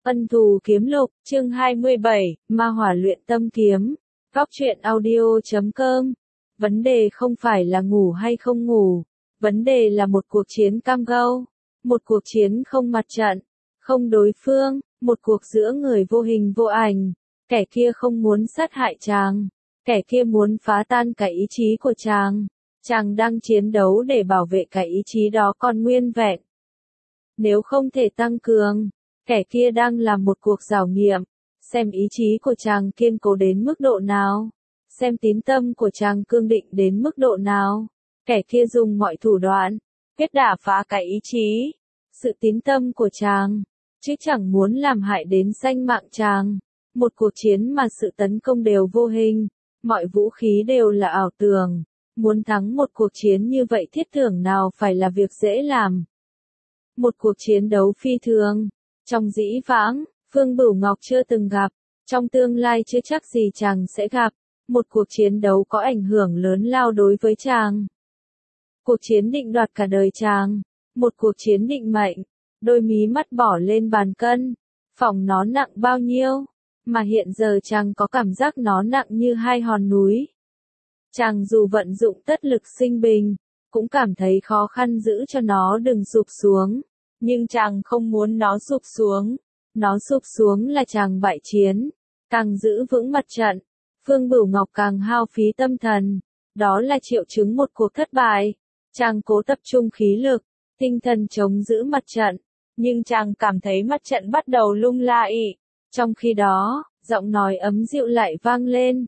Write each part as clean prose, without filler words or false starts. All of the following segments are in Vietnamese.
Ân thù kiếm lục, chương 27, ma hỏa luyện tâm kiếm. Góc truyện audio.com. Vấn đề không phải là ngủ hay không ngủ. Vấn đề là một cuộc chiến cam go. Một cuộc chiến không mặt trận, không đối phương, một cuộc giữa người vô hình vô ảnh. Kẻ kia không muốn sát hại chàng. Kẻ kia muốn phá tan cái ý chí của chàng. Chàng đang chiến đấu để bảo vệ cái ý chí đó còn nguyên vẹn. Nếu không thể tăng cường, kẻ kia đang làm một cuộc khảo nghiệm, xem ý chí của chàng kiên cố đến mức độ nào, xem tín tâm của chàng cương định đến mức độ nào. Kẻ kia dùng mọi thủ đoạn, kết đả phá cái ý chí, sự tín tâm của chàng, chứ chẳng muốn làm hại đến sinh mạng chàng. Một cuộc chiến mà sự tấn công đều vô hình, mọi vũ khí đều là ảo tưởng. Muốn thắng một cuộc chiến như vậy thiết tưởng nào phải là việc dễ làm. Một cuộc chiến đấu phi thường. Trong dĩ vãng, Phương Bửu Ngọc chưa từng gặp, trong tương lai chưa chắc gì chàng sẽ gặp, một cuộc chiến đấu có ảnh hưởng lớn lao đối với chàng. Cuộc chiến định đoạt cả đời chàng, một cuộc chiến định mệnh, đôi mí mắt bỏ lên bàn cân, phỏng nó nặng bao nhiêu, mà hiện giờ chàng có cảm giác nó nặng như hai hòn núi. Chàng dù vận dụng tất lực sinh bình, cũng cảm thấy khó khăn giữ cho nó đừng sụp xuống. Nhưng chàng không muốn nó sụp xuống. Nó sụp xuống là chàng bại chiến. Càng giữ vững mặt trận, Phương Bửu Ngọc càng hao phí tâm thần. Đó là triệu chứng một cuộc thất bại. Chàng cố tập trung khí lực, tinh thần chống giữ mặt trận. Nhưng chàng cảm thấy mặt trận bắt đầu lung lay. Trong khi đó, giọng nói ấm dịu lại vang lên.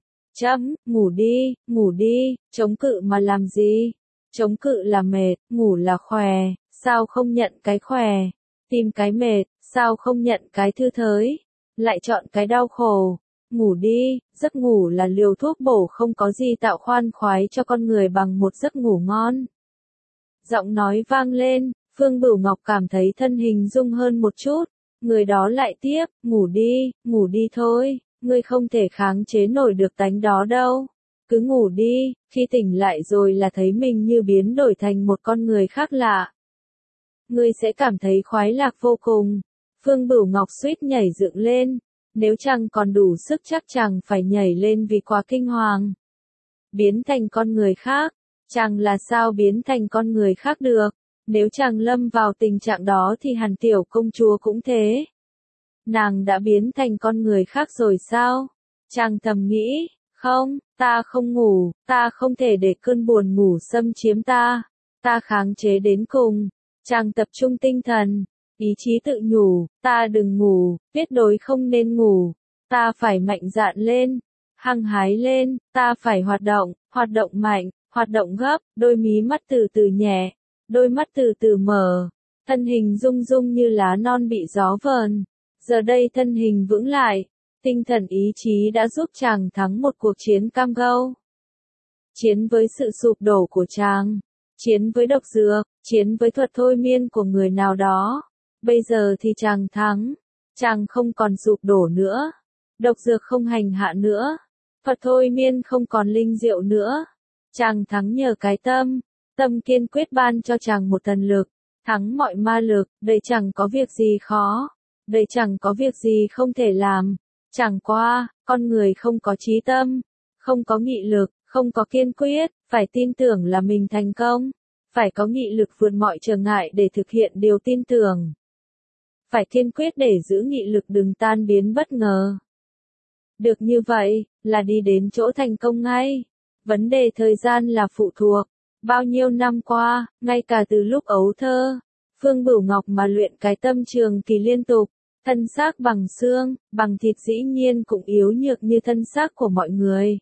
Ngủ đi, chống cự mà làm gì? Chống cự là mệt, ngủ là khỏe. Sao không nhận cái khỏe, tìm cái mệt, sao không nhận cái thư thới, lại chọn cái đau khổ. Ngủ đi, giấc ngủ là liều thuốc bổ không có gì tạo khoan khoái cho con người bằng một giấc ngủ ngon. Giọng nói vang lên, Phương Bửu Ngọc cảm thấy thân hình rung hơn một chút, người đó lại tiếp, ngủ đi thôi, ngươi không thể kháng chế nổi được tánh đó đâu. Cứ ngủ đi, khi tỉnh lại rồi là thấy mình như biến đổi thành một con người khác lạ. Ngươi sẽ cảm thấy khoái lạc vô cùng. Phương Bửu Ngọc suýt nhảy dựng lên. Nếu chàng còn đủ sức chắc chàng phải nhảy lên vì quá kinh hoàng. Biến thành con người khác. Chàng là sao biến thành con người khác được. Nếu chàng lâm vào tình trạng đó thì Hàn Tiểu công chúa cũng thế. Nàng đã biến thành con người khác rồi sao? Chàng thầm nghĩ, không, ta không ngủ, ta không thể để cơn buồn ngủ xâm chiếm ta. Ta kháng chế đến cùng. Chàng tập trung tinh thần, ý chí tự nhủ, ta đừng ngủ, tuyệt đối không nên ngủ, ta phải mạnh dạn lên, hăng hái lên, ta phải hoạt động mạnh, hoạt động gấp, đôi mí mắt từ từ nhẹ, đôi mắt từ từ mở, thân hình rung rung như lá non bị gió vờn, giờ đây thân hình vững lại, tinh thần ý chí đã giúp chàng thắng một cuộc chiến cam go. Chiến với sự sụp đổ của chàng. Chiến với độc dược, chiến với thuật thôi miên của người nào đó. Bây giờ thì chàng thắng. Chàng không còn sụp đổ nữa. Độc dược không hành hạ nữa. Thuật thôi miên không còn linh diệu nữa. Chàng thắng nhờ cái tâm. Tâm kiên quyết ban cho chàng một thần lực. Thắng mọi ma lực. Đây chẳng có việc gì khó. Đây chẳng có việc gì không thể làm. Chẳng qua, con người không có chí tâm. Không có nghị lực. Không có kiên quyết, phải tin tưởng là mình thành công. Phải có nghị lực vượt mọi trở ngại để thực hiện điều tin tưởng. Phải kiên quyết để giữ nghị lực đừng tan biến bất ngờ. Được như vậy, là đi đến chỗ thành công ngay. Vấn đề thời gian là phụ thuộc. Bao nhiêu năm qua, ngay cả từ lúc ấu thơ, Phương Bửu Ngọc mà luyện cái tâm trường kỳ liên tục. Thân xác bằng xương, bằng thịt dĩ nhiên cũng yếu nhược như thân xác của mọi người.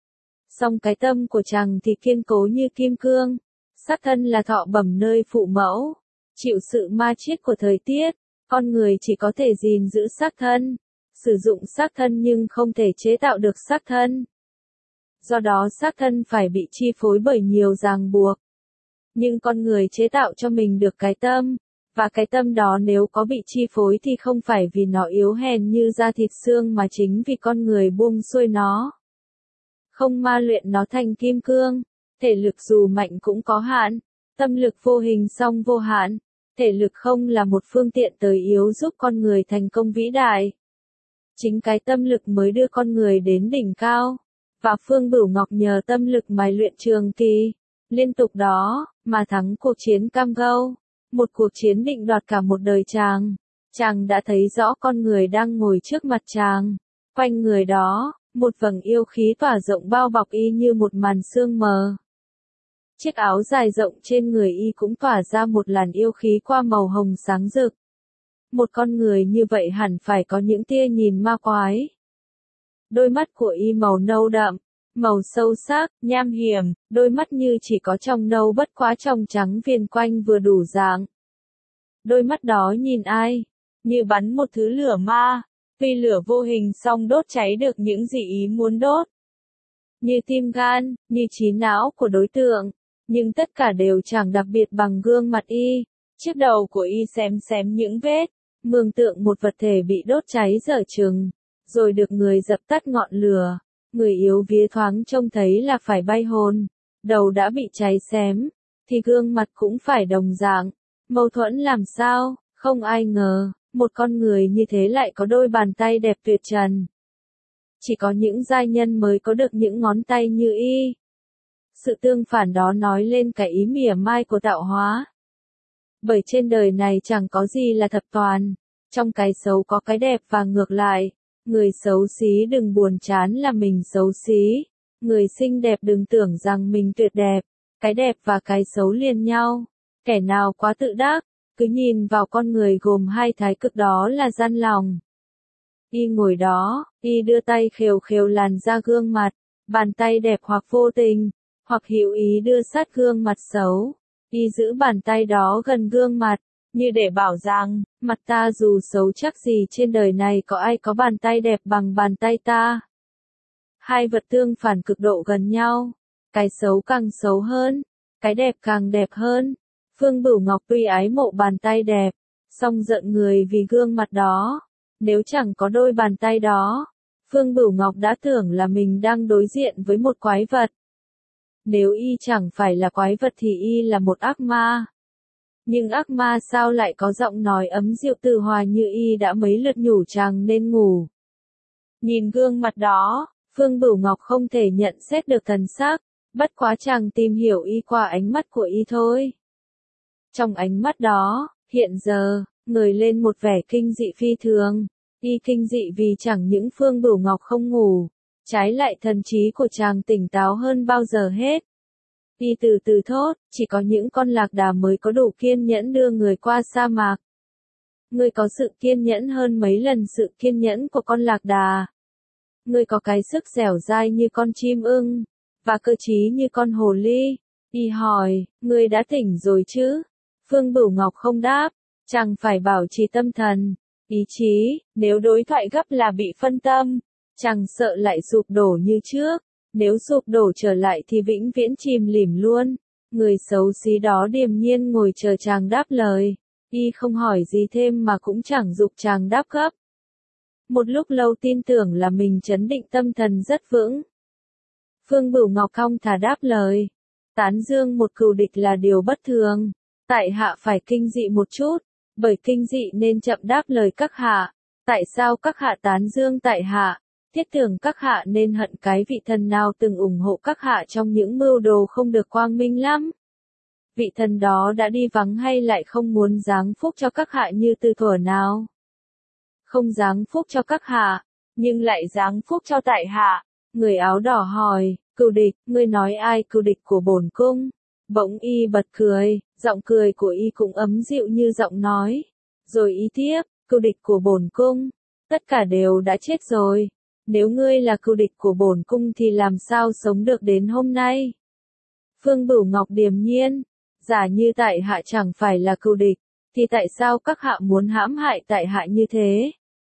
Song cái tâm của chàng thì kiên cố như kim cương. Xác thân là thọ bẩm nơi phụ mẫu. Chịu sự ma chiết của thời tiết, con người chỉ có thể gìn giữ xác thân. Sử dụng xác thân nhưng không thể chế tạo được xác thân. Do đó xác thân phải bị chi phối bởi nhiều ràng buộc. Nhưng con người chế tạo cho mình được cái tâm. Và cái tâm đó nếu có bị chi phối thì không phải vì nó yếu hèn như da thịt xương mà chính vì con người buông xuôi nó. Không ma luyện nó thành kim cương, thể lực dù mạnh cũng có hạn, tâm lực vô hình song vô hạn, Thể lực không là một phương tiện tới yếu giúp con người thành công vĩ đại. Chính cái tâm lực mới đưa con người đến đỉnh cao. Và Phương Bửu Ngọc nhờ tâm lực mài luyện trường kỳ, liên tục đó, mà thắng cuộc chiến Cam Go. Một cuộc chiến định đoạt cả một đời chàng. Chàng đã thấy rõ con người đang ngồi trước mặt chàng. Quanh người đó, một vầng yêu khí tỏa rộng bao bọc y như một màn sương mờ. Chiếc áo dài rộng trên người y cũng tỏa ra một làn yêu khí qua màu hồng sáng rực. Một con người như vậy hẳn phải có những tia nhìn ma quái. Đôi mắt của y màu nâu đậm, màu sâu sắc, nham hiểm, đôi mắt như chỉ có trong nâu bất quá trong trắng viền quanh vừa đủ dạng. Đôi mắt đó nhìn ai? Như bắn một thứ lửa ma, tuy lửa vô hình song đốt cháy được những gì ý muốn đốt. Như tim gan, như trí não của đối tượng, nhưng tất cả đều chẳng đặc biệt bằng gương mặt y. Chiếc đầu của y xém những vết, mường tượng một vật thể bị đốt cháy dở chừng, rồi được người dập tắt ngọn lửa. Người yếu vía thoáng trông thấy là phải bay hồn, đầu đã bị cháy xém, thì gương mặt cũng phải đồng dạng. Mâu thuẫn làm sao, không ai ngờ, một con người như thế lại có đôi bàn tay đẹp tuyệt trần. Chỉ có những giai nhân mới có được những ngón tay như y. Sự tương phản đó nói lên cái ý mỉa mai của tạo hóa. Bởi trên đời này chẳng có gì là thập toàn, trong cái xấu có cái đẹp và ngược lại. Người xấu xí đừng buồn chán là mình xấu xí, người xinh đẹp đừng tưởng rằng mình tuyệt đẹp, cái đẹp và cái xấu liền nhau. Kẻ nào quá tự đắc, cứ nhìn vào con người gồm hai thái cực đó là gian lòng. Y ngồi đó, y đưa tay khều khều làn da gương mặt, bàn tay đẹp hoặc vô tình, hoặc hữu ý đưa sát gương mặt xấu. Y giữ bàn tay đó gần gương mặt, như để bảo rằng, mặt ta dù xấu chắc gì trên đời này có ai có bàn tay đẹp bằng bàn tay ta. Hai vật tương phản cực độ gần nhau, cái xấu càng xấu hơn, cái đẹp càng đẹp hơn. Phương Bửu Ngọc tuy ái mộ bàn tay đẹp, song giận người vì gương mặt đó. Nếu chẳng có đôi bàn tay đó, Phương Bửu Ngọc đã tưởng là mình đang đối diện với một quái vật. Nếu y chẳng phải là quái vật thì y là một ác ma. Nhưng ác ma sao lại có giọng nói ấm dịu từ hòa như y đã mấy lượt nhủ chàng nên ngủ. Nhìn gương mặt đó, Phương Bửu Ngọc không thể nhận xét được thần sắc, bất quá chàng tìm hiểu y qua ánh mắt của y thôi. Trong ánh mắt đó, hiện giờ, ngời lên một vẻ kinh dị phi thường. Y kinh dị vì chẳng những Phương Bửu Ngọc không ngủ, trái lại thần trí của chàng tỉnh táo hơn bao giờ hết. Y từ từ thốt, chỉ có những con lạc đà mới có đủ kiên nhẫn đưa người qua sa mạc. Ngươi có sự kiên nhẫn hơn mấy lần sự kiên nhẫn của con lạc đà. Ngươi có cái sức dẻo dai như con chim ưng, và cơ trí như con hồ ly. Y hỏi, ngươi đã tỉnh rồi chứ? Phương Bửu Ngọc không đáp, chàng phải bảo trì tâm thần, ý chí, nếu đối thoại gấp là bị phân tâm, chàng sợ lại sụp đổ như trước. Nếu sụp đổ trở lại thì vĩnh viễn chìm lìm luôn. Người xấu xí đó điềm nhiên ngồi chờ chàng đáp lời. Y không hỏi gì thêm mà cũng chẳng giục chàng đáp gấp. Một lúc lâu tin tưởng là mình trấn định tâm thần rất vững. Phương Bửu Ngọc thong thả đáp lời. Tán dương một cừu địch là điều bất thường. Tại hạ phải kinh dị một chút, bởi kinh dị nên chậm đáp lời các hạ. Tại sao các hạ tán dương tại hạ? Thiết tưởng các hạ nên hận cái vị thần nào từng ủng hộ các hạ trong những mưu đồ không được quang minh lắm. Vị thần đó đã đi vắng hay lại không muốn giáng phúc cho các hạ như từ thuở nào? Không giáng phúc cho các hạ, nhưng lại giáng phúc cho tại hạ. Người áo đỏ hỏi, cừu địch, ngươi nói ai cừu địch của bổn cung? Bỗng y bật cười, giọng cười của y cũng ấm dịu như giọng nói. Rồi y tiếp, cừu địch của bổn cung, tất cả đều đã chết rồi. Nếu ngươi là cừu địch của bổn cung thì làm sao sống được đến hôm nay? Phương Bửu Ngọc điềm nhiên, giả như tại hạ chẳng phải là cừu địch, thì tại sao các hạ muốn hãm hại tại hạ như thế?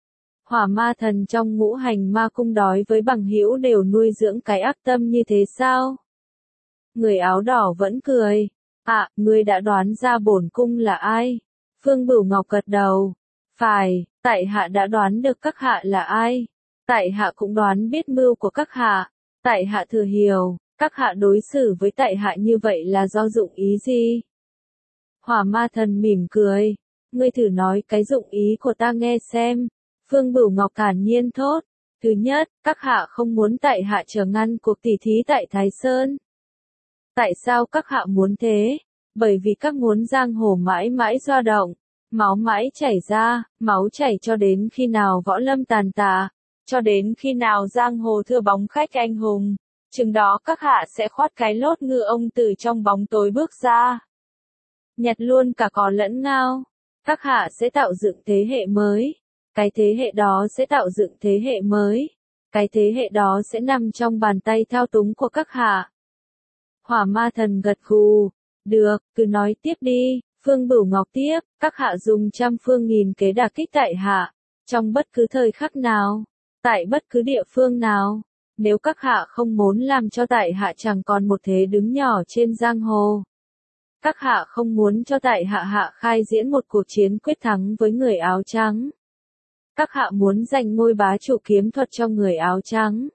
Hỏa ma thần trong ngũ hành ma cung đói với bằng hữu đều nuôi dưỡng cái ác tâm như thế sao? Người áo đỏ vẫn cười. Ngươi đã đoán ra bổn cung là ai? Phương Bửu Ngọc gật đầu. Phải, tại hạ đã đoán được các hạ là ai. Tại hạ cũng đoán biết mưu của các hạ. Tại hạ thừa hiểu, các hạ đối xử với tại hạ như vậy là do dụng ý gì? Hỏa ma thần mỉm cười. Ngươi thử nói cái dụng ý của ta nghe xem. Phương Bửu Ngọc thản nhiên thốt. Thứ nhất, các hạ không muốn tại hạ trở ngăn cuộc tỉ thí tại Thái Sơn. Tại sao các hạ muốn thế? Bởi vì các muốn giang hồ mãi mãi doa động, máu mãi chảy ra, máu chảy cho đến khi nào võ lâm tàn tạ, cho đến khi nào giang hồ thưa bóng khách anh hùng, chừng đó các hạ sẽ khoát cái lốt ngựa ông từ trong bóng tối bước ra. Nhặt luôn cả cò lẫn ngao, các hạ sẽ tạo dựng thế hệ mới, cái thế hệ đó sẽ tạo dựng thế hệ mới, cái thế hệ đó sẽ nằm trong bàn tay thao túng của các hạ. Hỏa ma thần gật gù, được, cứ nói tiếp đi. Phương Bửu Ngọc tiếp, các hạ dùng trăm phương nghìn kế đả kích tại hạ, trong bất cứ thời khắc nào, tại bất cứ địa phương nào, nếu các hạ không muốn làm cho tại hạ chẳng còn một thế đứng nhỏ trên giang hồ. Các hạ không muốn cho tại hạ khai diễn một cuộc chiến quyết thắng với người áo trắng. Các hạ muốn giành ngôi bá chủ kiếm thuật cho người áo trắng.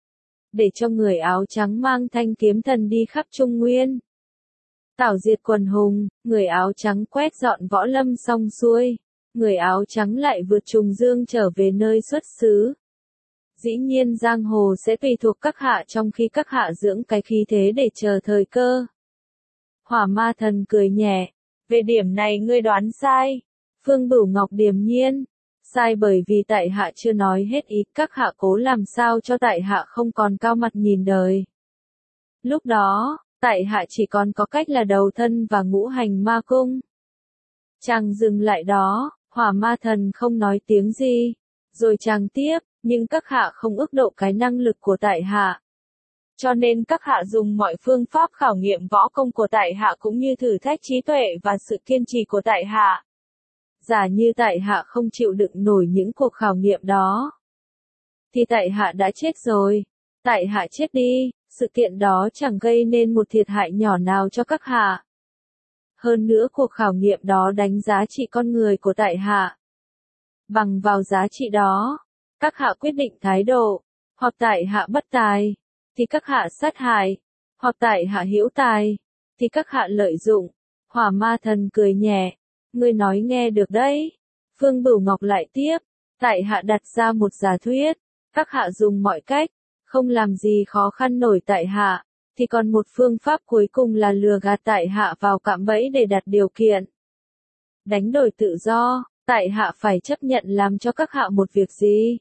Để cho người áo trắng mang thanh kiếm thần đi khắp Trung Nguyên. Tảo diệt quần hùng, người áo trắng quét dọn võ lâm xong xuôi. Người áo trắng lại vượt trùng dương trở về nơi xuất xứ. Dĩ nhiên giang hồ sẽ tùy thuộc các hạ trong khi các hạ dưỡng cái khí thế để chờ thời cơ. Hỏa ma thần cười nhẹ. Về điểm này ngươi đoán sai. Phương Bửu Ngọc điềm nhiên. Sai bởi vì tại hạ chưa nói hết ý, các hạ cố làm sao cho tại hạ không còn cao mặt nhìn đời. Lúc đó, tại hạ chỉ còn có cách là đầu thân và ngũ hành ma cung. Chàng dừng lại đó, hỏa ma thần không nói tiếng gì. Rồi chàng tiếp, nhưng các hạ không ước độ cái năng lực của tại hạ. Cho nên các hạ dùng mọi phương pháp khảo nghiệm võ công của tại hạ cũng như thử thách trí tuệ và sự kiên trì của tại hạ. Giả như tại hạ không chịu đựng nổi những cuộc khảo nghiệm đó, thì tại hạ đã chết rồi. Tại hạ chết đi, sự kiện đó chẳng gây nên một thiệt hại nhỏ nào cho các hạ. Hơn nữa cuộc khảo nghiệm đó đánh giá trị con người của tại hạ. Bằng vào giá trị đó, các hạ quyết định thái độ, hoặc tại hạ bất tài, thì các hạ sát hại, hoặc tại hạ hữu tài, thì các hạ lợi dụng. Hỏa ma thần cười nhẹ. Ngươi nói nghe được đấy. Phương Bửu Ngọc lại tiếp. Tại hạ đặt ra một giả thuyết. Các hạ dùng mọi cách, không làm gì khó khăn nổi tại hạ. Thì còn một phương pháp cuối cùng là lừa gạt tại hạ vào cạm bẫy để đặt điều kiện. Đánh đổi tự do, tại hạ phải chấp nhận làm cho các hạ một việc gì?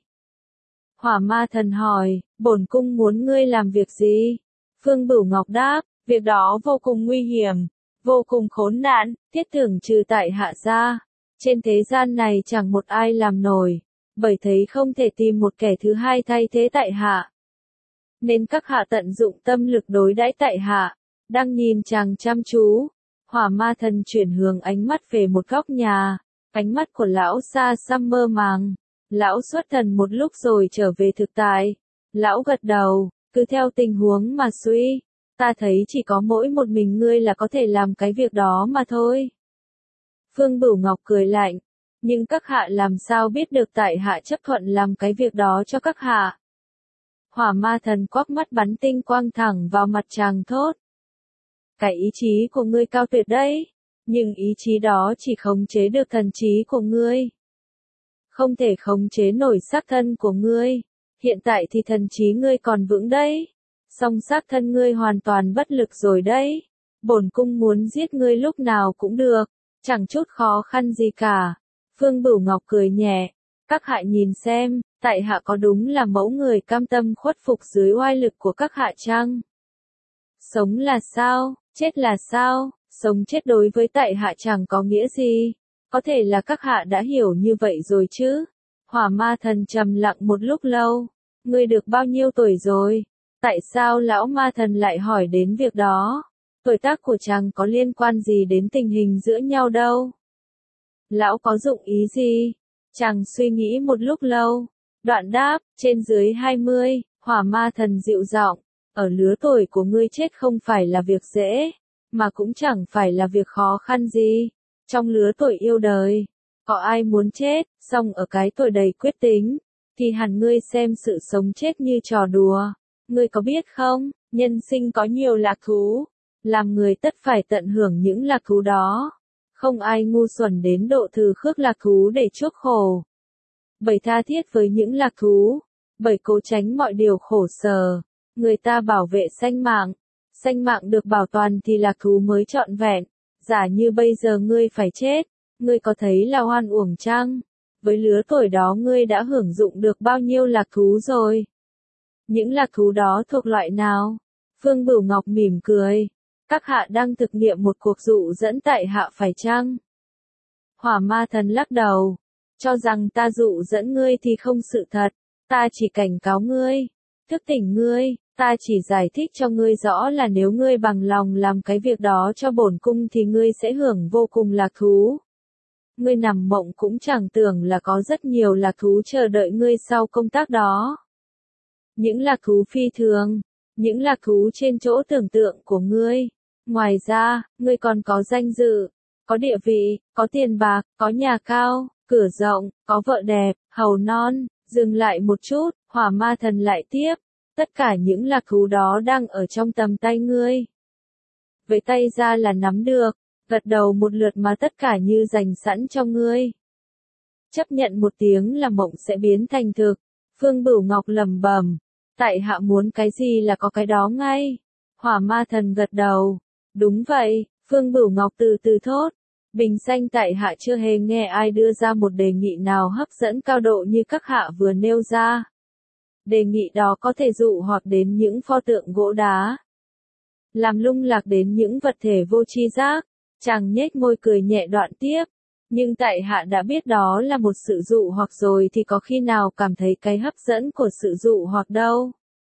Hỏa ma thần hỏi, bổn cung muốn ngươi làm việc gì? Phương Bửu Ngọc đáp, việc đó vô cùng nguy hiểm. Vô cùng khốn nạn, thiết tưởng trừ tại hạ ra. Trên thế gian này chẳng một ai làm nổi, bởi thấy không thể tìm một kẻ thứ hai thay thế tại hạ. Nên các hạ tận dụng tâm lực đối đãi tại hạ. Đang nhìn chàng chăm chú, hỏa ma thần chuyển hướng ánh mắt về một góc nhà. Ánh mắt của lão xa xăm mơ màng. Lão xuất thần một lúc rồi trở về thực tại. Lão gật đầu, cứ theo tình huống mà suy. Ta thấy chỉ có mỗi một mình ngươi là có thể làm cái việc đó mà thôi. Phương Bửu Ngọc cười lạnh. Nhưng các hạ làm sao biết được tại hạ chấp thuận làm cái việc đó cho các hạ? Hỏa ma thần quắc mắt bắn tinh quang thẳng vào mặt chàng thốt. Cái ý chí của ngươi cao tuyệt đấy. Nhưng ý chí đó chỉ khống chế được thần trí của ngươi. Không thể khống chế nổi xác thân của ngươi. Hiện tại thì thần trí ngươi còn vững đấy. Song xác thân ngươi hoàn toàn bất lực rồi đấy. Bổn cung muốn giết ngươi lúc nào cũng được. Chẳng chút khó khăn gì cả. Phương Bửu Ngọc cười nhẹ. Các hạ nhìn xem, tại hạ có đúng là mẫu người cam tâm khuất phục dưới oai lực của các hạ chăng? Sống là sao, chết là sao? Sống chết đối với tại hạ chẳng có nghĩa gì. Có thể là các hạ đã hiểu như vậy rồi chứ? Hỏa ma thần trầm lặng một lúc lâu. Ngươi được bao nhiêu tuổi rồi? Tại sao lão ma thần lại hỏi đến việc đó? Tuổi tác của chàng có liên quan gì đến tình hình giữa nhau đâu? Lão có dụng ý gì? Chàng suy nghĩ một lúc lâu. Đoạn đáp, trên dưới 20, hỏa ma thần dịu giọng. Ở lứa tuổi của ngươi chết không phải là việc dễ, mà cũng chẳng phải là việc khó khăn gì. Trong lứa tuổi yêu đời, có ai muốn chết, song ở cái tuổi đầy quyết tính, thì hẳn ngươi xem sự sống chết như trò đùa. Ngươi có biết không, nhân sinh có nhiều lạc thú, làm người tất phải tận hưởng những lạc thú đó. Không ai ngu xuẩn đến độ thử khước lạc thú để chuốc khổ. Bởi tha thiết với những lạc thú, bởi cố tránh mọi điều khổ sở, người ta bảo vệ sanh mạng được bảo toàn thì lạc thú mới trọn vẹn. Giả như bây giờ ngươi phải chết, ngươi có thấy là oan uổng chăng? Với lứa tuổi đó ngươi đã hưởng dụng được bao nhiêu lạc thú rồi? Những lạc thú đó thuộc loại nào? Phương Bửu Ngọc mỉm cười. Các hạ đang thực nghiệm một cuộc dụ dẫn tại hạ phải chăng? Hỏa Ma Thần lắc đầu. Cho rằng ta dụ dẫn ngươi thì không sự thật. Ta chỉ cảnh cáo ngươi, thức tỉnh ngươi, ta chỉ giải thích cho ngươi rõ là nếu ngươi bằng lòng làm cái việc đó cho bổn cung thì ngươi sẽ hưởng vô cùng lạc thú. Ngươi nằm mộng cũng chẳng tưởng là có rất nhiều lạc thú chờ đợi ngươi sau công tác đó. Những lạc thú phi thường, những lạc thú trên chỗ tưởng tượng của ngươi. Ngoài ra, ngươi còn có danh dự, có địa vị, có tiền bạc, có nhà cao, cửa rộng, có vợ đẹp, hầu non. Dừng lại một chút, Hỏa Ma Thần lại tiếp. Tất cả những lạc thú đó đang ở trong tầm tay ngươi. Với tay ra là nắm được, gật đầu một lượt mà tất cả như dành sẵn cho ngươi. Chấp nhận một tiếng là mộng sẽ biến thành thực. Phương Bửu Ngọc lẩm bẩm. Tại hạ muốn cái gì là có cái đó ngay. Hỏa Ma Thần gật đầu. Đúng vậy, Phương Bửu Ngọc từ từ thốt. Bình sanh tại hạ chưa hề nghe ai đưa ra một đề nghị nào hấp dẫn cao độ như các hạ vừa nêu ra. Đề nghị đó có thể dụ hoặc đến những pho tượng gỗ đá, làm lung lạc đến những vật thể vô tri giác. Chàng nhếch môi cười nhẹ đoạn tiếp. Nhưng tại hạ đã biết đó là một sự dụ hoặc rồi thì có khi nào cảm thấy cái hấp dẫn của sự dụ hoặc đâu.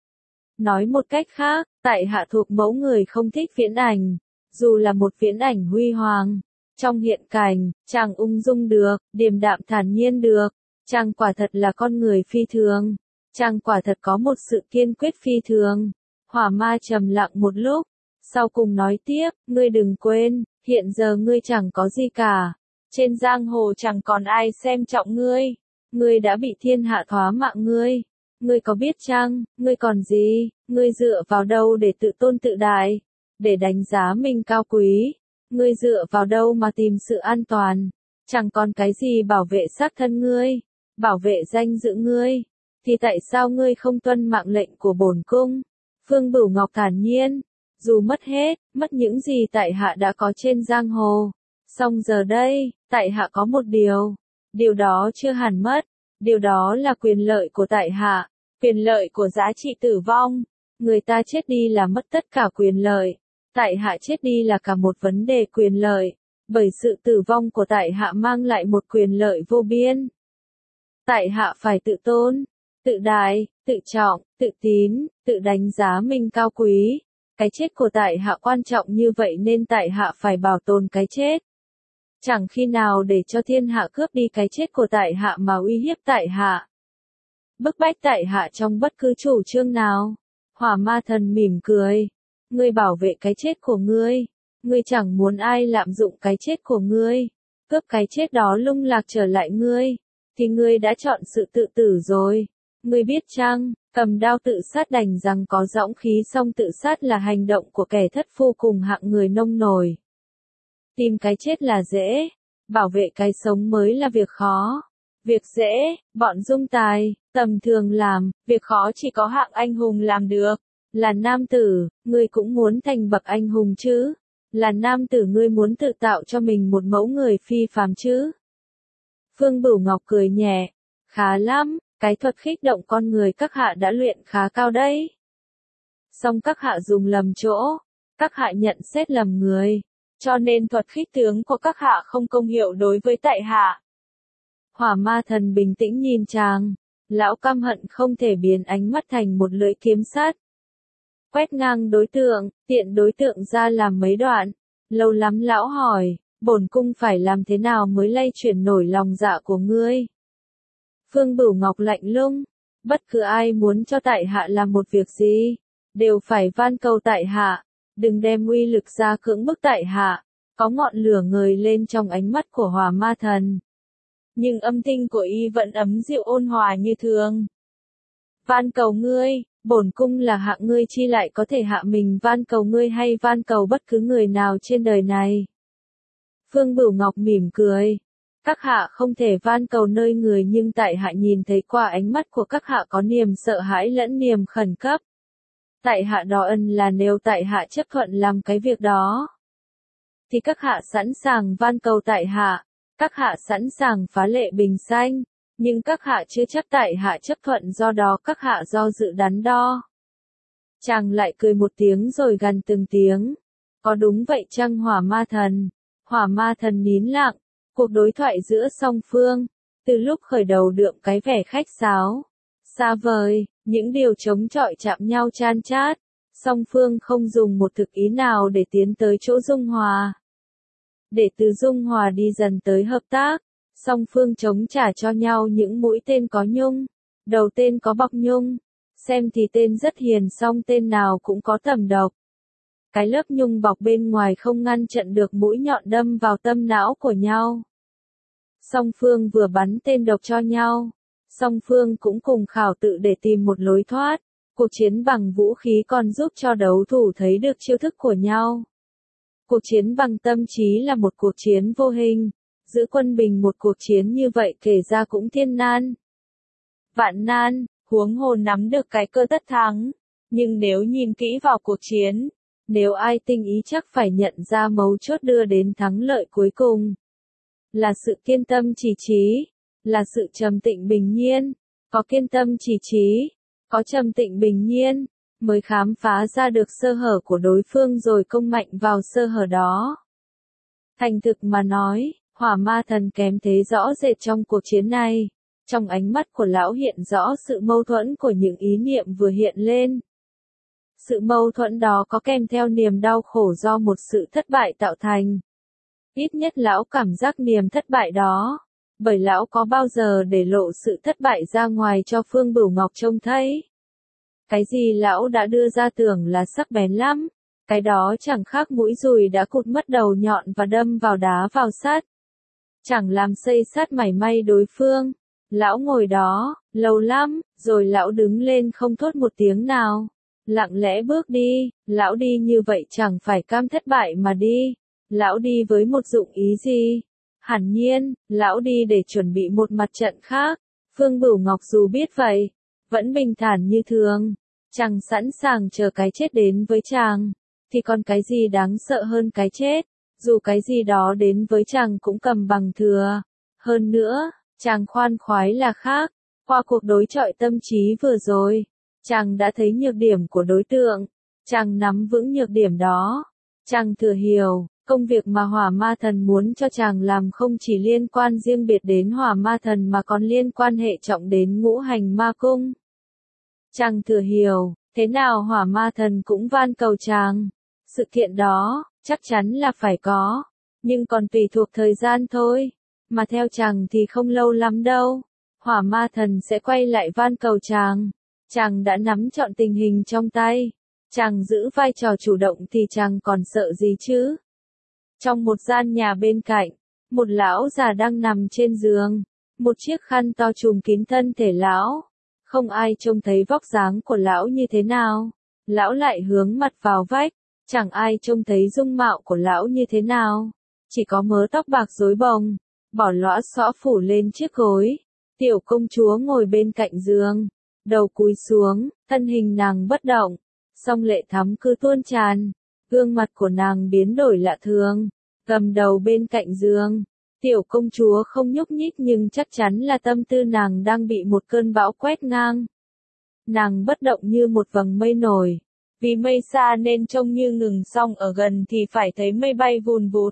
Nói một cách khác, tại hạ thuộc mẫu người không thích viễn ảnh, dù là một viễn ảnh huy hoàng. Trong hiện cảnh, chàng ung dung được, điềm đạm thản nhiên được, chàng quả thật là con người phi thường, chàng quả thật có một sự kiên quyết phi thường. Hỏa Ma trầm lặng một lúc, sau cùng nói tiếp, ngươi đừng quên, hiện giờ ngươi chẳng có gì cả, trên giang hồ chẳng còn ai xem trọng ngươi, ngươi đã bị thiên hạ thoá mạng ngươi có biết chăng, ngươi còn gì, ngươi dựa vào đâu để tự tôn tự đại, để đánh giá mình cao quý. Ngươi dựa vào đâu mà tìm sự an toàn? Chẳng còn cái gì bảo vệ xác thân ngươi, bảo vệ danh dự ngươi, thì tại sao ngươi không tuân mạng lệnh của bổn cung? Phương Bửu Ngọc thản nhiên, dù mất hết, mất những gì tại hạ đã có trên giang hồ, song giờ đây, tại hạ có một điều đó chưa hẳn mất, điều đó là quyền lợi của tại hạ, quyền lợi của giá trị tử vong. Người ta chết đi là mất tất cả quyền lợi. Tại hạ chết đi là cả một vấn đề quyền lợi, bởi sự tử vong của tại hạ mang lại một quyền lợi vô biên. Tại hạ phải tự tôn, tự đại, tự trọng, tự tín, tự đánh giá mình cao quý. Cái chết của tại hạ quan trọng như vậy nên tại hạ phải bảo tồn cái chết. Chẳng khi nào để cho thiên hạ cướp đi cái chết của tại hạ mà uy hiếp tại hạ, bức bách tại hạ trong bất cứ chủ trương nào. Hỏa Ma Thần mỉm cười. Ngươi bảo vệ cái chết của ngươi chẳng muốn ai lạm dụng cái chết của ngươi, cướp cái chết đó lung lạc trở lại ngươi, thì ngươi đã chọn sự tự tử rồi. Ngươi biết chăng, cầm đao tự sát đành rằng có dõng khí song tự sát là hành động của kẻ thất phu cùng hạng người nông nổi. Tìm cái chết là dễ, bảo vệ cái sống mới là việc khó. Việc dễ, bọn dung tài, tầm thường làm, việc khó chỉ có hạng anh hùng làm được. Là nam tử, ngươi cũng muốn thành bậc anh hùng chứ? Là nam tử ngươi muốn tự tạo cho mình một mẫu người phi phàm chứ? Phương Bửu Ngọc cười nhẹ. Khá lắm, cái thuật khích động con người các hạ đã luyện khá cao đấy. Song các hạ dùng lầm chỗ, các hạ nhận xét lầm người, cho nên thuật khích tướng của các hạ không công hiệu đối với tại hạ. Hỏa Ma Thần bình tĩnh nhìn chàng, lão căm hận không thể biến ánh mắt thành một lưỡi kiếm sắt. Quét ngang đối tượng, tiện đối tượng ra làm mấy đoạn. Lâu lắm lão hỏi, bổn cung phải làm thế nào mới lay chuyển nổi lòng dạ của ngươi? Phương Bửu Ngọc lạnh lùng, bất cứ ai muốn cho tại hạ làm một việc gì, đều phải van cầu tại hạ, đừng đem uy lực ra cưỡng bức tại hạ. Có ngọn lửa ngời lên trong ánh mắt của Hỏa Ma Thần, nhưng âm thanh của y vẫn ấm dịu ôn hòa như thường. Van cầu ngươi, bổn cung là hạng ngươi chi lại có thể hạ mình van cầu ngươi hay van cầu bất cứ người nào trên đời này. Phương Bửu Ngọc mỉm cười. Các hạ không thể van cầu nơi người nhưng tại hạ nhìn thấy qua ánh mắt của các hạ có niềm sợ hãi lẫn niềm khẩn cấp. Tại hạ đò ân là nếu tại hạ chấp thuận làm cái việc đó, thì các hạ sẵn sàng van cầu tại hạ, các hạ sẵn sàng phá lệ bình sanh, nhưng các hạ chưa chắc tại hạ chấp thuận do đó các hạ do dự đắn đo. Chàng lại cười một tiếng rồi gằn từng tiếng. Có đúng vậy chăng Hỏa Ma Thần? Hỏa Ma Thần nín lặng, cuộc đối thoại giữa song phương, từ lúc khởi đầu đượm cái vẻ khách sáo, xa vời, những điều chống chọi chạm nhau chan chát, song phương không dùng một thực ý nào để tiến tới chỗ dung hòa. Để từ dung hòa đi dần tới hợp tác, song phương chống trả cho nhau những mũi tên có nhung, đầu tên có bọc nhung, xem thì tên rất hiền song tên nào cũng có tầm độc. Cái lớp nhung bọc bên ngoài không ngăn chặn được mũi nhọn đâm vào tâm não của nhau. Song phương vừa bắn tên độc cho nhau, song phương cũng cùng khảo tự để tìm một lối thoát. Cuộc chiến bằng vũ khí còn giúp cho đấu thủ thấy được chiêu thức của nhau. Cuộc chiến bằng tâm trí là một cuộc chiến vô hình, giữa quân bình một cuộc chiến như vậy kể ra cũng thiên nan. Vạn nan, huống hồ nắm được cái cơ tất thắng, nhưng nếu nhìn kỹ vào cuộc chiến, nếu ai tinh ý chắc phải nhận ra mấu chốt đưa đến thắng lợi cuối cùng. Là sự kiên tâm chỉ trí, là sự trầm tĩnh bình nhiên, có kiên tâm chỉ trí, có trầm tĩnh bình nhiên, mới khám phá ra được sơ hở của đối phương rồi công mạnh vào sơ hở đó. Thành thực mà nói, Hỏa Ma Thần kém thế rõ rệt trong cuộc chiến này. Trong ánh mắt của lão hiện rõ sự mâu thuẫn của những ý niệm vừa hiện lên. Sự mâu thuẫn đó có kèm theo niềm đau khổ do một sự thất bại tạo thành. Ít nhất lão cảm giác niềm thất bại đó, bởi lão có bao giờ để lộ sự thất bại ra ngoài cho Phương Bửu Ngọc trông thấy. Cái gì lão đã đưa ra tưởng là sắc bén lắm, cái đó chẳng khác mũi dùi đã cụt mất đầu nhọn và đâm vào đá vào sắt. Chẳng làm xây sắt mảy may đối phương. Lão ngồi đó, lâu lắm, rồi lão đứng lên không thốt một tiếng nào. Lặng lẽ bước đi, lão đi như vậy chẳng phải cam thất bại mà đi. Lão đi với một dụng ý gì? Hẳn nhiên, lão đi để chuẩn bị một mặt trận khác. Phương Bửu Ngọc dù biết vậy, vẫn bình thản như thường. Chàng sẵn sàng chờ cái chết đến với chàng, thì còn cái gì đáng sợ hơn cái chết, dù cái gì đó đến với chàng cũng cầm bằng thừa. Hơn nữa, chàng khoan khoái là khác, qua cuộc đối chọi tâm trí vừa rồi, chàng đã thấy nhược điểm của đối tượng, chàng nắm vững nhược điểm đó, chàng thừa hiểu, công việc mà Hỏa Ma Thần muốn cho chàng làm không chỉ liên quan riêng biệt đến Hỏa Ma Thần mà còn liên quan hệ trọng đến ngũ hành ma cung. Chàng thừa hiểu, thế nào Hỏa Ma Thần cũng van cầu chàng, sự kiện đó, chắc chắn là phải có, nhưng còn tùy thuộc thời gian thôi. Mà theo chàng thì không lâu lắm đâu, Hỏa Ma Thần sẽ quay lại van cầu chàng. Chàng đã nắm trọn tình hình trong tay, chàng giữ vai trò chủ động thì chàng còn sợ gì chứ? Trong một gian nhà bên cạnh, một lão già đang nằm trên giường, một chiếc khăn to trùm kín thân thể lão. Không ai trông thấy vóc dáng của lão như thế nào. Lão lại hướng mặt vào vách, chẳng ai trông thấy dung mạo của lão như thế nào. Chỉ có mớ tóc bạc rối bồng, bỏ lõa xõa phủ lên chiếc gối. Tiểu công chúa ngồi bên cạnh giường, đầu cúi xuống, thân hình nàng bất động, song lệ thắm cứ tuôn tràn, gương mặt của nàng biến đổi lạ thường, gầm đầu bên cạnh giường. Tiểu công chúa không nhúc nhích nhưng chắc chắn là tâm tư nàng đang bị một cơn bão quét ngang. Nàng bất động như một vầng mây nổi, vì mây xa nên trông như ngừng song ở gần thì phải thấy mây bay vùn vụt.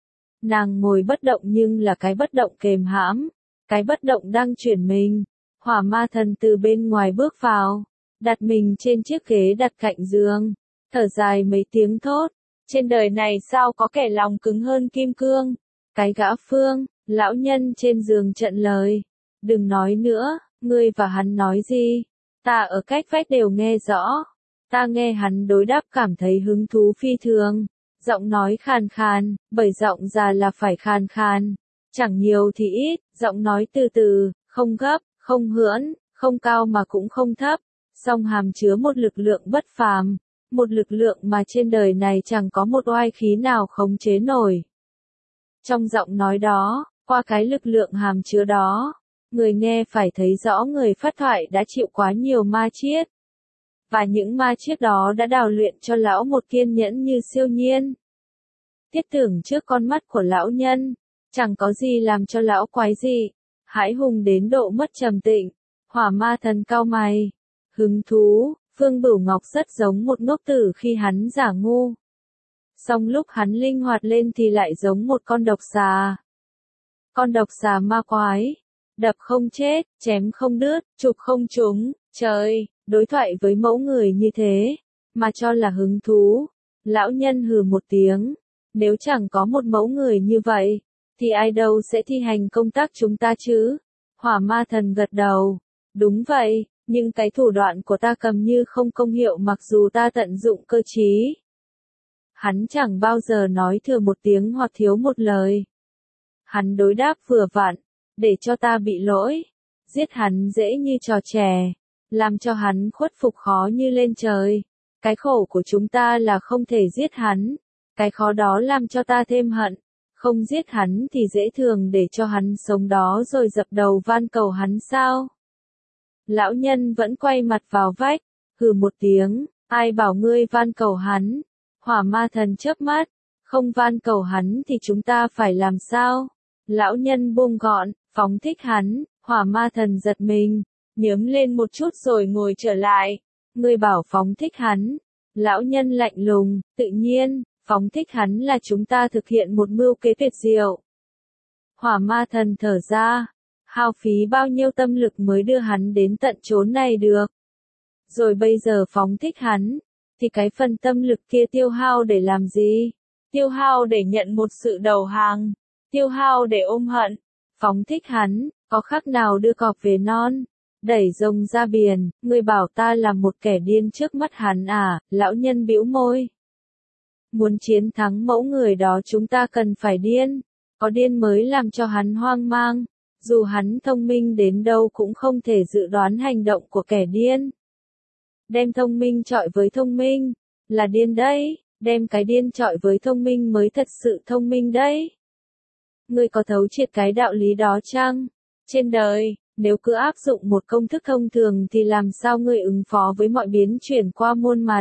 Nàng ngồi bất động nhưng là cái bất động kềm hãm, cái bất động đang chuyển mình. Hỏa Ma Thần từ bên ngoài bước vào, đặt mình trên chiếc ghế đặt cạnh giường, thở dài mấy tiếng thốt, trên đời này sao có kẻ lòng cứng hơn kim cương. Cái gã Phương, lão nhân trên giường trận lời, đừng nói nữa, ngươi và hắn nói gì, ta ở cách vách đều nghe rõ, ta nghe hắn đối đáp cảm thấy hứng thú phi thường, giọng nói khàn khàn, bởi giọng già là phải khàn khàn, chẳng nhiều thì ít, giọng nói từ từ, không gấp, không hưỡn, không cao mà cũng không thấp, song hàm chứa một lực lượng bất phàm, một lực lượng mà trên đời này chẳng có một oai khí nào khống chế nổi. Trong giọng nói đó, qua cái lực lượng hàm chứa đó, người nghe phải thấy rõ người phát thoại đã chịu quá nhiều ma chiết. Và những ma chiết đó đã đào luyện cho lão một kiên nhẫn như siêu nhiên. Tiết tưởng trước con mắt của lão nhân, chẳng có gì làm cho lão quái dị, hãi hùng đến độ mất trầm tĩnh. Hỏa ma thần cau mày, hứng thú, Phương Bửu Ngọc rất giống một ngốc tử khi hắn giả ngu. Song lúc hắn linh hoạt lên thì lại giống một con độc xà. Con độc xà ma quái, đập không chết, chém không đứt, chụp không trúng, trời, đối thoại với mẫu người như thế, mà cho là hứng thú. Lão nhân hừ một tiếng, nếu chẳng có một mẫu người như vậy, thì ai đâu sẽ thi hành công tác chúng ta chứ? Hỏa ma thần gật đầu, đúng vậy, nhưng cái thủ đoạn của ta cầm như không công hiệu mặc dù ta tận dụng cơ trí. Hắn chẳng bao giờ nói thừa một tiếng hoặc thiếu một lời. Hắn đối đáp vừa vặn, để cho ta bị lỗi. Giết hắn dễ như trò trẻ, làm cho hắn khuất phục khó như lên trời. Cái khổ của chúng ta là không thể giết hắn, cái khó đó làm cho ta thêm hận. Không giết hắn thì dễ thường để cho hắn sống đó rồi dập đầu van cầu hắn sao? Lão nhân vẫn quay mặt vào vách, hừ một tiếng, ai bảo ngươi van cầu hắn? Hỏa ma thần chớp mắt, không van cầu hắn thì chúng ta phải làm sao? Lão nhân buông gọn, phóng thích hắn. Hỏa ma thần giật mình, nhớm lên một chút rồi ngồi trở lại. Ngươi bảo phóng thích hắn. Lão nhân lạnh lùng, tự nhiên, phóng thích hắn là chúng ta thực hiện một mưu kế tuyệt diệu. Hỏa ma thần thở ra, hao phí bao nhiêu tâm lực mới đưa hắn đến tận chốn này được. Rồi bây giờ phóng thích hắn, thì cái phần tâm lực kia tiêu hao để làm gì? Tiêu hao để nhận một sự đầu hàng, tiêu hao để ôm hận. Phóng thích hắn, có khác nào đưa cọp về non, đẩy rồng ra biển? Ngươi bảo ta là một kẻ điên trước mắt hắn à? Lão nhân bĩu môi. Muốn chiến thắng mẫu người đó chúng ta cần phải điên, có điên mới làm cho hắn hoang mang. Dù hắn thông minh đến đâu cũng không thể dự đoán hành động của kẻ điên. Đem thông minh chọi với thông minh, là điên đấy, đem cái điên chọi với thông minh mới thật sự thông minh đấy. Ngươi có thấu triệt cái đạo lý đó chăng? Trên đời, nếu cứ áp dụng một công thức thông thường thì làm sao ngươi ứng phó với mọi biến chuyển qua muôn mặt?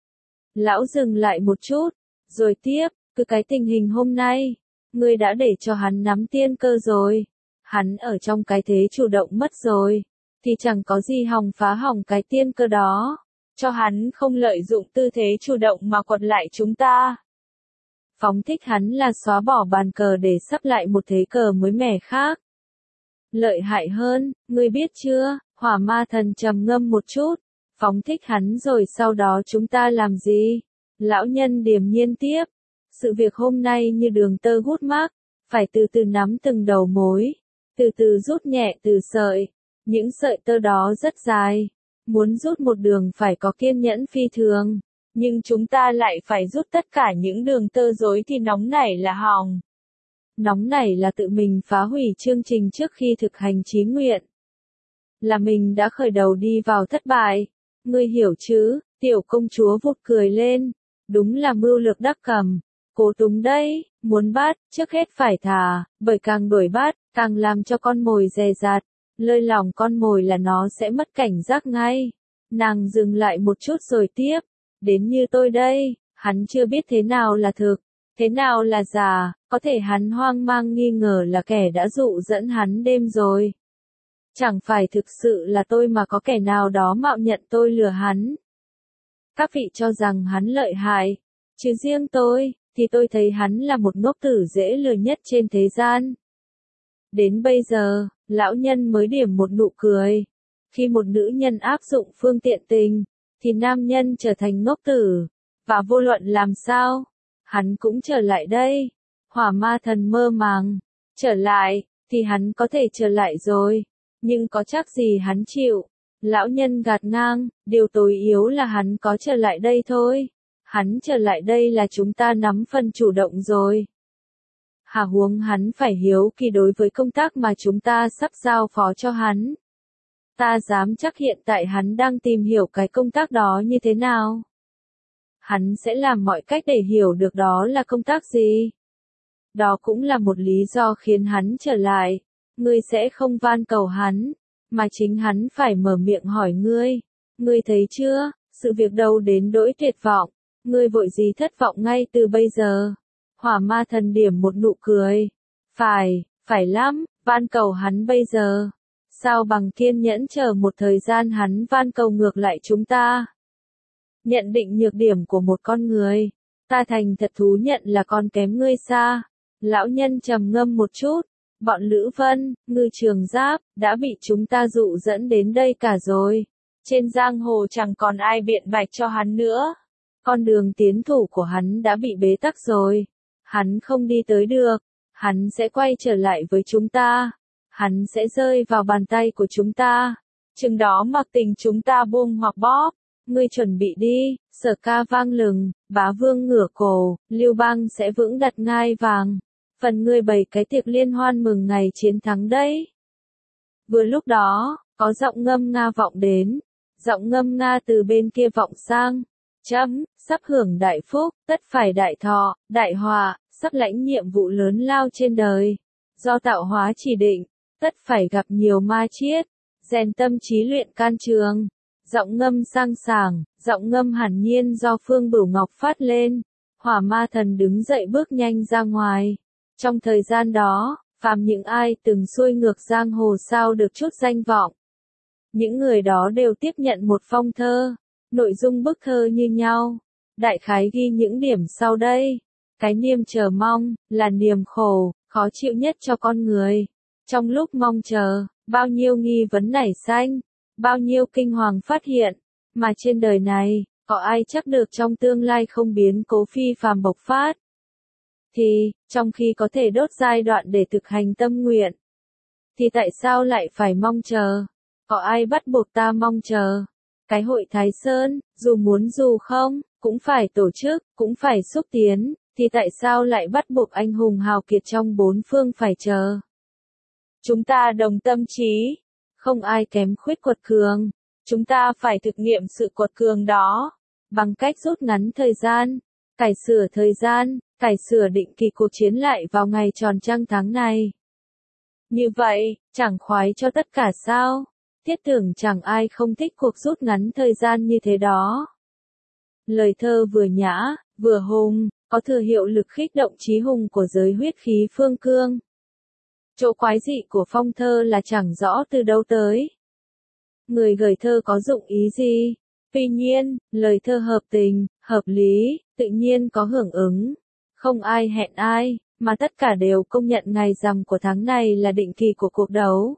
Lão dừng lại một chút, rồi tiếp, cứ cái tình hình hôm nay, ngươi đã để cho hắn nắm tiên cơ rồi. Hắn ở trong cái thế chủ động mất rồi, thì chẳng có gì hòng phá hỏng cái tiên cơ đó. Cho hắn không lợi dụng tư thế chủ động mà quật lại chúng ta. Phóng thích hắn là xóa bỏ bàn cờ để sắp lại một thế cờ mới mẻ khác. Lợi hại hơn, ngươi biết chưa? Hỏa ma thần trầm ngâm một chút. Phóng thích hắn rồi sau đó chúng ta làm gì? Lão nhân điềm nhiên tiếp. Sự việc hôm nay như đường tơ hút mác, phải từ từ nắm từng đầu mối, từ từ rút nhẹ từ sợi. Những sợi tơ đó rất dài, muốn rút một đường phải có kiên nhẫn phi thường, nhưng chúng ta lại phải rút tất cả những đường tơ rối thì nóng nảy là hỏng. Nóng nảy là tự mình phá hủy chương trình trước khi thực hành chí nguyện. Là mình đã khởi đầu đi vào thất bại. Ngươi hiểu chứ? Tiểu công chúa vụt cười lên. Đúng là mưu lược đắc cầm. Cố túng đấy, muốn bắt, trước hết phải thả, bởi càng đuổi bắt, càng làm cho con mồi dè dặt. Lơi lỏng con mồi là nó sẽ mất cảnh giác ngay. Nàng dừng lại một chút rồi tiếp. Đến như tôi đây, hắn chưa biết thế nào là thực, thế nào là giả, có thể hắn hoang mang nghi ngờ là kẻ đã dụ dẫn hắn đêm rồi. Chẳng phải thực sự là tôi mà có kẻ nào đó mạo nhận tôi lừa hắn. Các vị cho rằng hắn lợi hại, chứ riêng tôi, thì tôi thấy hắn là một ngốc tử dễ lừa nhất trên thế gian. Đến bây giờ, lão nhân mới điểm một nụ cười. Khi một nữ nhân áp dụng phương tiện tình, thì nam nhân trở thành ngốc tử. Và vô luận làm sao, hắn cũng trở lại đây. Hỏa ma thần mơ màng. Trở lại, thì hắn có thể trở lại rồi. Nhưng có chắc gì hắn chịu. Lão nhân gạt ngang, điều tối yếu là hắn có trở lại đây thôi. Hắn trở lại đây là chúng ta nắm phần chủ động rồi. Hà huống hắn phải hiếu kỳ đối với công tác mà chúng ta sắp giao phó cho hắn. Ta dám chắc hiện tại hắn đang tìm hiểu cái công tác đó như thế nào. Hắn sẽ làm mọi cách để hiểu được đó là công tác gì. Đó cũng là một lý do khiến hắn trở lại. Ngươi sẽ không van cầu hắn, mà chính hắn phải mở miệng hỏi ngươi. Ngươi thấy chưa, sự việc đâu đến nỗi tuyệt vọng, ngươi vội gì thất vọng ngay từ bây giờ. Hỏa ma thần điểm một nụ cười. Phải lắm, van cầu hắn bây giờ. Sao bằng kiên nhẫn chờ một thời gian hắn van cầu ngược lại chúng ta. Nhận định nhược điểm của một con người. Ta thành thật thú nhận là con kém ngươi xa. Lão nhân trầm ngâm một chút. Bọn Lữ Vân, Ngư Trường Giáp, đã bị chúng ta dụ dẫn đến đây cả rồi. Trên giang hồ chẳng còn ai biện bạch cho hắn nữa. Con đường tiến thủ của hắn đã bị bế tắc rồi. Hắn không đi tới được. Hắn sẽ quay trở lại với chúng ta. Hắn sẽ rơi vào bàn tay của chúng ta. Chừng đó mặc tình chúng ta buông hoặc bóp. Ngươi chuẩn bị đi, Sở Ca vang lừng, Bá Vương ngửa cổ, Lưu Bang sẽ vững đặt ngai vàng. Phần ngươi bày cái tiệc liên hoan mừng ngày chiến thắng đấy. Vừa lúc đó, có giọng ngâm nga vọng đến. Giọng ngâm nga từ bên kia vọng sang. Sắp hưởng đại phúc, tất phải đại thọ, đại hòa, sắp lãnh nhiệm vụ lớn lao trên đời. Do tạo hóa chỉ định, tất phải gặp nhiều ma chiết, rèn tâm trí luyện can trường. Giọng ngâm sang sảng, giọng ngâm hẳn nhiên do Phương Bửu Ngọc phát lên. Hỏa ma thần đứng dậy bước nhanh ra ngoài. Trong thời gian đó, phàm những ai từng xuôi ngược giang hồ sao được chút danh vọng. Những người đó đều tiếp nhận một phong thơ. Nội dung bức thơ như nhau. Đại khái ghi những điểm sau đây. Cái niềm chờ mong, là niềm khổ, khó chịu nhất cho con người. Trong lúc mong chờ, bao nhiêu nghi vấn nảy sanh, bao nhiêu kinh hoàng phát hiện. Mà trên đời này, có ai chắc được trong tương lai không biến cố phi phàm bộc phát. Thì, trong khi có thể đốt giai đoạn để thực hành tâm nguyện, thì tại sao lại phải mong chờ? Có ai bắt buộc ta mong chờ? Cái hội Thái Sơn, dù muốn dù không, cũng phải tổ chức, cũng phải xúc tiến, thì tại sao lại bắt buộc anh hùng hào kiệt trong bốn phương phải chờ? Chúng ta đồng tâm trí, không ai kém khuyết quật cường. Chúng ta phải thực nghiệm sự quật cường đó, bằng cách rút ngắn thời gian, cải sửa thời gian, cải sửa định kỳ cuộc chiến lại vào ngày tròn trăng tháng này. Như vậy, chẳng khoái cho tất cả sao? Thiết tưởng chẳng ai không thích cuộc rút ngắn thời gian như thế đó. Lời thơ vừa nhã, vừa hùng, có thừa hiệu lực khích động chí hùng của giới huyết khí phương cương. Chỗ quái dị của phong thơ là chẳng rõ từ đâu tới. Người gửi thơ có dụng ý gì? Tuy nhiên, lời thơ hợp tình, hợp lý, tự nhiên có hưởng ứng. Không ai hẹn ai, mà tất cả đều công nhận ngày rằm của tháng này là định kỳ của cuộc đấu.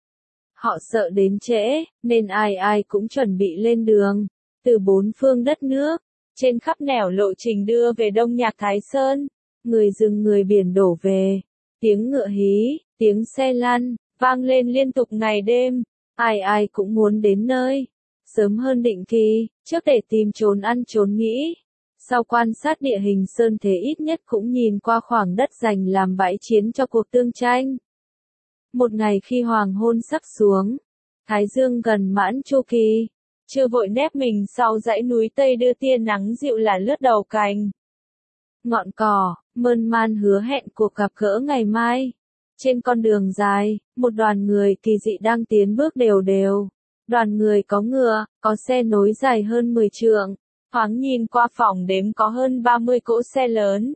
Họ sợ đến trễ, nên ai ai cũng chuẩn bị lên đường. Từ bốn phương đất nước, trên khắp nẻo lộ trình đưa về Đông Nhạc Thái Sơn, người rừng người biển đổ về. Tiếng ngựa hí, tiếng xe lăn, vang lên liên tục ngày đêm. Ai ai cũng muốn đến nơi. Sớm hơn định kỳ, trước để tìm trốn ăn trốn nghỉ. Sau quan sát địa hình sơn thế ít nhất cũng nhìn qua khoảng đất dành làm bãi chiến cho cuộc tương tranh. Một ngày khi hoàng hôn sắp xuống, Thái Dương gần mãn chu kỳ, chưa vội nép mình sau dãy núi Tây đưa tia nắng dịu là lướt đầu cành. Ngọn cỏ, mơn man hứa hẹn cuộc gặp gỡ ngày mai. Trên con đường dài, một đoàn người kỳ dị đang tiến bước đều đều. Đoàn người có ngựa, có xe nối dài hơn 10 trượng. Thoáng nhìn qua phòng đếm có hơn 30 cỗ xe lớn.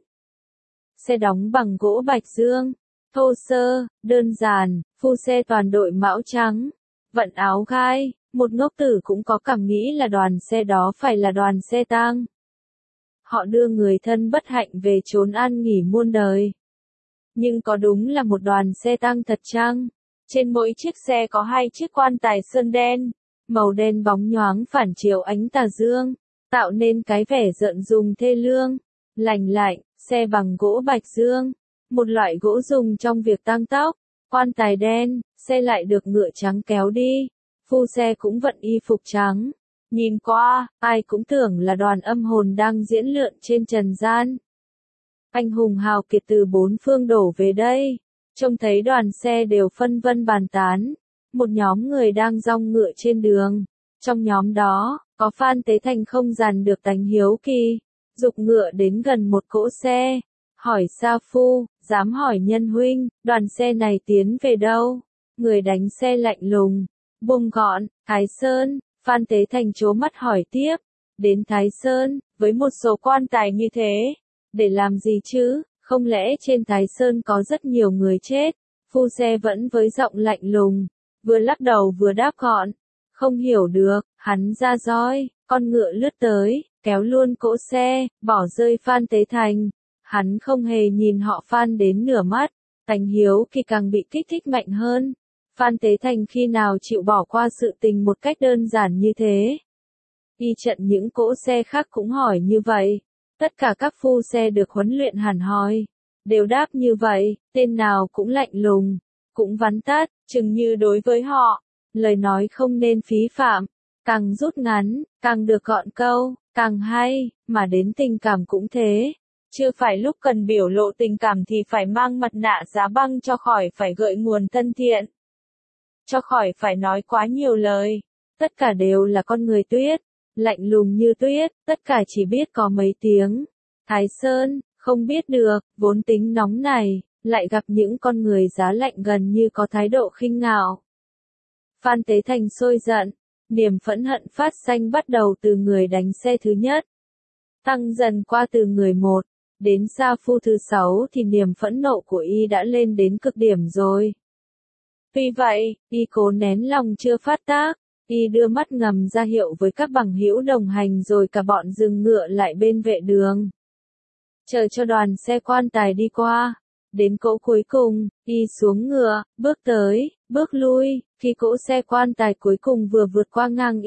Xe đóng bằng gỗ bạch dương, thô sơ, đơn giản, phu xe toàn đội mão trắng, vận áo gai. Một ngốc tử cũng có cảm nghĩ là đoàn xe đó phải là đoàn xe tang. Họ đưa người thân bất hạnh về trốn an nghỉ muôn đời. Nhưng có đúng là một đoàn xe tang thật chăng? Trên mỗi chiếc xe có hai chiếc quan tài sơn đen, màu đen bóng nhoáng phản chiếu ánh tà dương, tạo nên cái vẻ rợn rùng thê lương. Lành lạnh, xe bằng gỗ bạch dương, một loại gỗ dùng trong việc tang tóc. Quan tài đen, xe lại được ngựa trắng kéo đi. Phu xe cũng vận y phục trắng. Nhìn qua, ai cũng tưởng là đoàn âm hồn đang diễn lượn trên trần gian. Anh hùng hào kiệt từ bốn phương đổ về đây. Trông thấy đoàn xe đều phân vân bàn tán. Một nhóm người đang dong ngựa trên đường. Trong nhóm đó, có Phan Tế Thành không dằn được tánh hiếu kỳ. Giục ngựa đến gần một cỗ xe. Hỏi Sa Phu, Dám hỏi nhân huynh, đoàn xe này tiến về đâu? Người đánh xe lạnh lùng, buông gọn, Thái Sơn. Phan Tế Thành trố mắt hỏi tiếp, đến Thái Sơn, với một số quan tài như thế, để làm gì chứ, không lẽ trên Thái Sơn có rất nhiều người chết? Phu xe vẫn với giọng lạnh lùng, vừa lắc đầu vừa đáp gọn, không hiểu được, hắn ra roi, con ngựa lướt tới, kéo luôn cỗ xe, bỏ rơi Phan Tế Thành. Hắn không hề nhìn họ Phan đến nửa mắt, tánh hiếu kỳ càng bị kích thích mạnh hơn. Phan Tế Thành khi nào chịu bỏ qua sự tình một cách đơn giản như thế? Y trận những cỗ xe khác cũng hỏi như vậy. Tất cả các phu xe được huấn luyện hẳn hoi, đều đáp như vậy, tên nào cũng lạnh lùng, cũng vắn tắt, chừng như đối với họ, lời nói không nên phí phạm, càng rút ngắn, càng được gọn câu, càng hay, mà đến tình cảm cũng thế. Chưa phải lúc cần biểu lộ tình cảm thì phải mang mặt nạ giá băng cho khỏi phải gợi nguồn thân thiện. Cho khỏi phải nói quá nhiều lời. Tất cả đều là con người tuyết, lạnh lùng như tuyết, tất cả chỉ biết có mấy tiếng. Thái Sơn, không biết được, vốn tính nóng này, lại gặp những con người giá lạnh gần như có thái độ khinh ngạo. Phan Tế Thành sôi giận, niềm phẫn hận phát sanh bắt đầu từ người đánh xe thứ nhất. Tăng dần qua từ người một, đến sa phu thứ 6 thì niềm phẫn nộ của y đã lên đến cực điểm rồi. Tuy vậy, y cố nén lòng chưa phát tác, y đưa mắt ngầm ra hiệu với các bằng hữu đồng hành rồi cả bọn dừng ngựa lại bên vệ đường. Chờ cho đoàn xe quan tài đi qua, đến cỗ cuối cùng, y xuống ngựa, bước tới, bước lui, khi cỗ xe quan tài cuối cùng vừa vượt qua ngang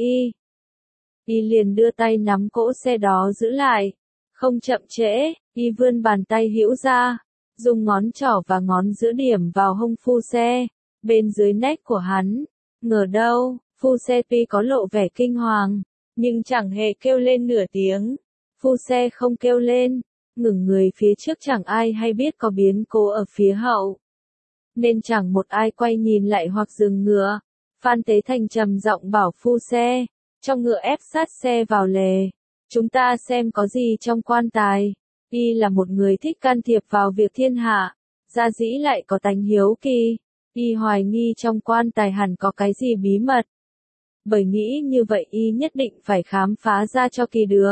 y liền đưa tay nắm cỗ xe đó giữ lại. Không chậm trễ, y vươn bàn tay hữu ra, dùng ngón trỏ và ngón giữa điểm vào hông phu xe, bên dưới nách của hắn. Ngờ đâu, phu xe tuy có lộ vẻ kinh hoàng, nhưng chẳng hề kêu lên nửa tiếng. Phu xe không kêu lên, ngừng người phía trước chẳng ai hay biết có biến cố ở phía hậu. Nên chẳng một ai quay nhìn lại hoặc dừng ngựa. Phan Tế Thành trầm giọng bảo phu xe, cho ngựa ép sát xe vào lề. Chúng ta xem có gì trong quan tài. Y là một người thích can thiệp vào việc thiên hạ, gia dĩ lại có tánh hiếu kỳ. Y hoài nghi trong quan tài hẳn có cái gì bí mật. Bởi nghĩ như vậy y nhất định phải khám phá ra cho kỳ được.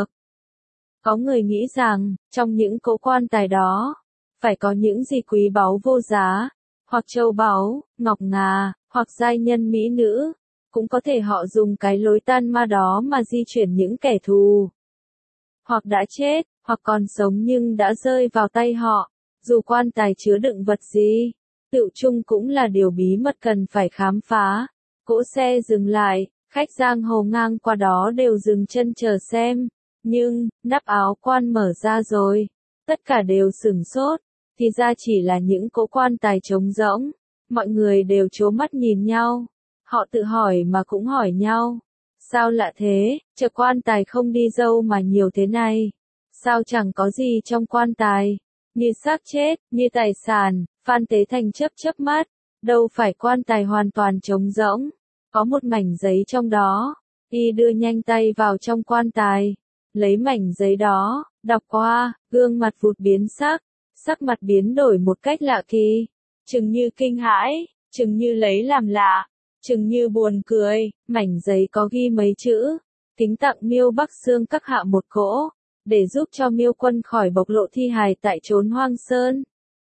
Có người nghĩ rằng, trong những cỗ quan tài đó, phải có những gì quý báu vô giá, hoặc châu báu, ngọc ngà, hoặc giai nhân mỹ nữ. Cũng có thể họ dùng cái lối tan ma đó mà di chuyển những kẻ thù. Hoặc đã chết, hoặc còn sống nhưng đã rơi vào tay họ. Dù quan tài chứa đựng vật gì, tựu chung cũng là điều bí mật cần phải khám phá. Cỗ xe dừng lại, khách giang hồ ngang qua đó đều dừng chân chờ xem. Nhưng, nắp áo quan mở ra rồi. Tất cả đều sửng sốt. Thì ra chỉ là những cỗ quan tài trống rỗng. Mọi người đều trố mắt nhìn nhau. Họ tự hỏi mà cũng hỏi nhau. Sao lạ thế, chợ quan tài không đi dâu mà nhiều thế này? Sao chẳng có gì trong quan tài? Như xác chết, như tài sản. Phan Tế Thành chớp mắt. Đâu phải quan tài hoàn toàn trống rỗng. Có một mảnh giấy trong đó. Y đưa nhanh tay vào trong quan tài. Lấy mảnh giấy đó, đọc qua, gương mặt vụt biến sắc. Sắc mặt biến đổi một cách lạ kỳ. Chừng như kinh hãi, chừng như lấy làm lạ. Chừng như buồn cười, mảnh giấy có ghi mấy chữ, kính tặng Miêu Bắc Xương các hạ một cỗ, để giúp cho Miêu Quân khỏi bộc lộ thi hài tại chốn hoang sơn.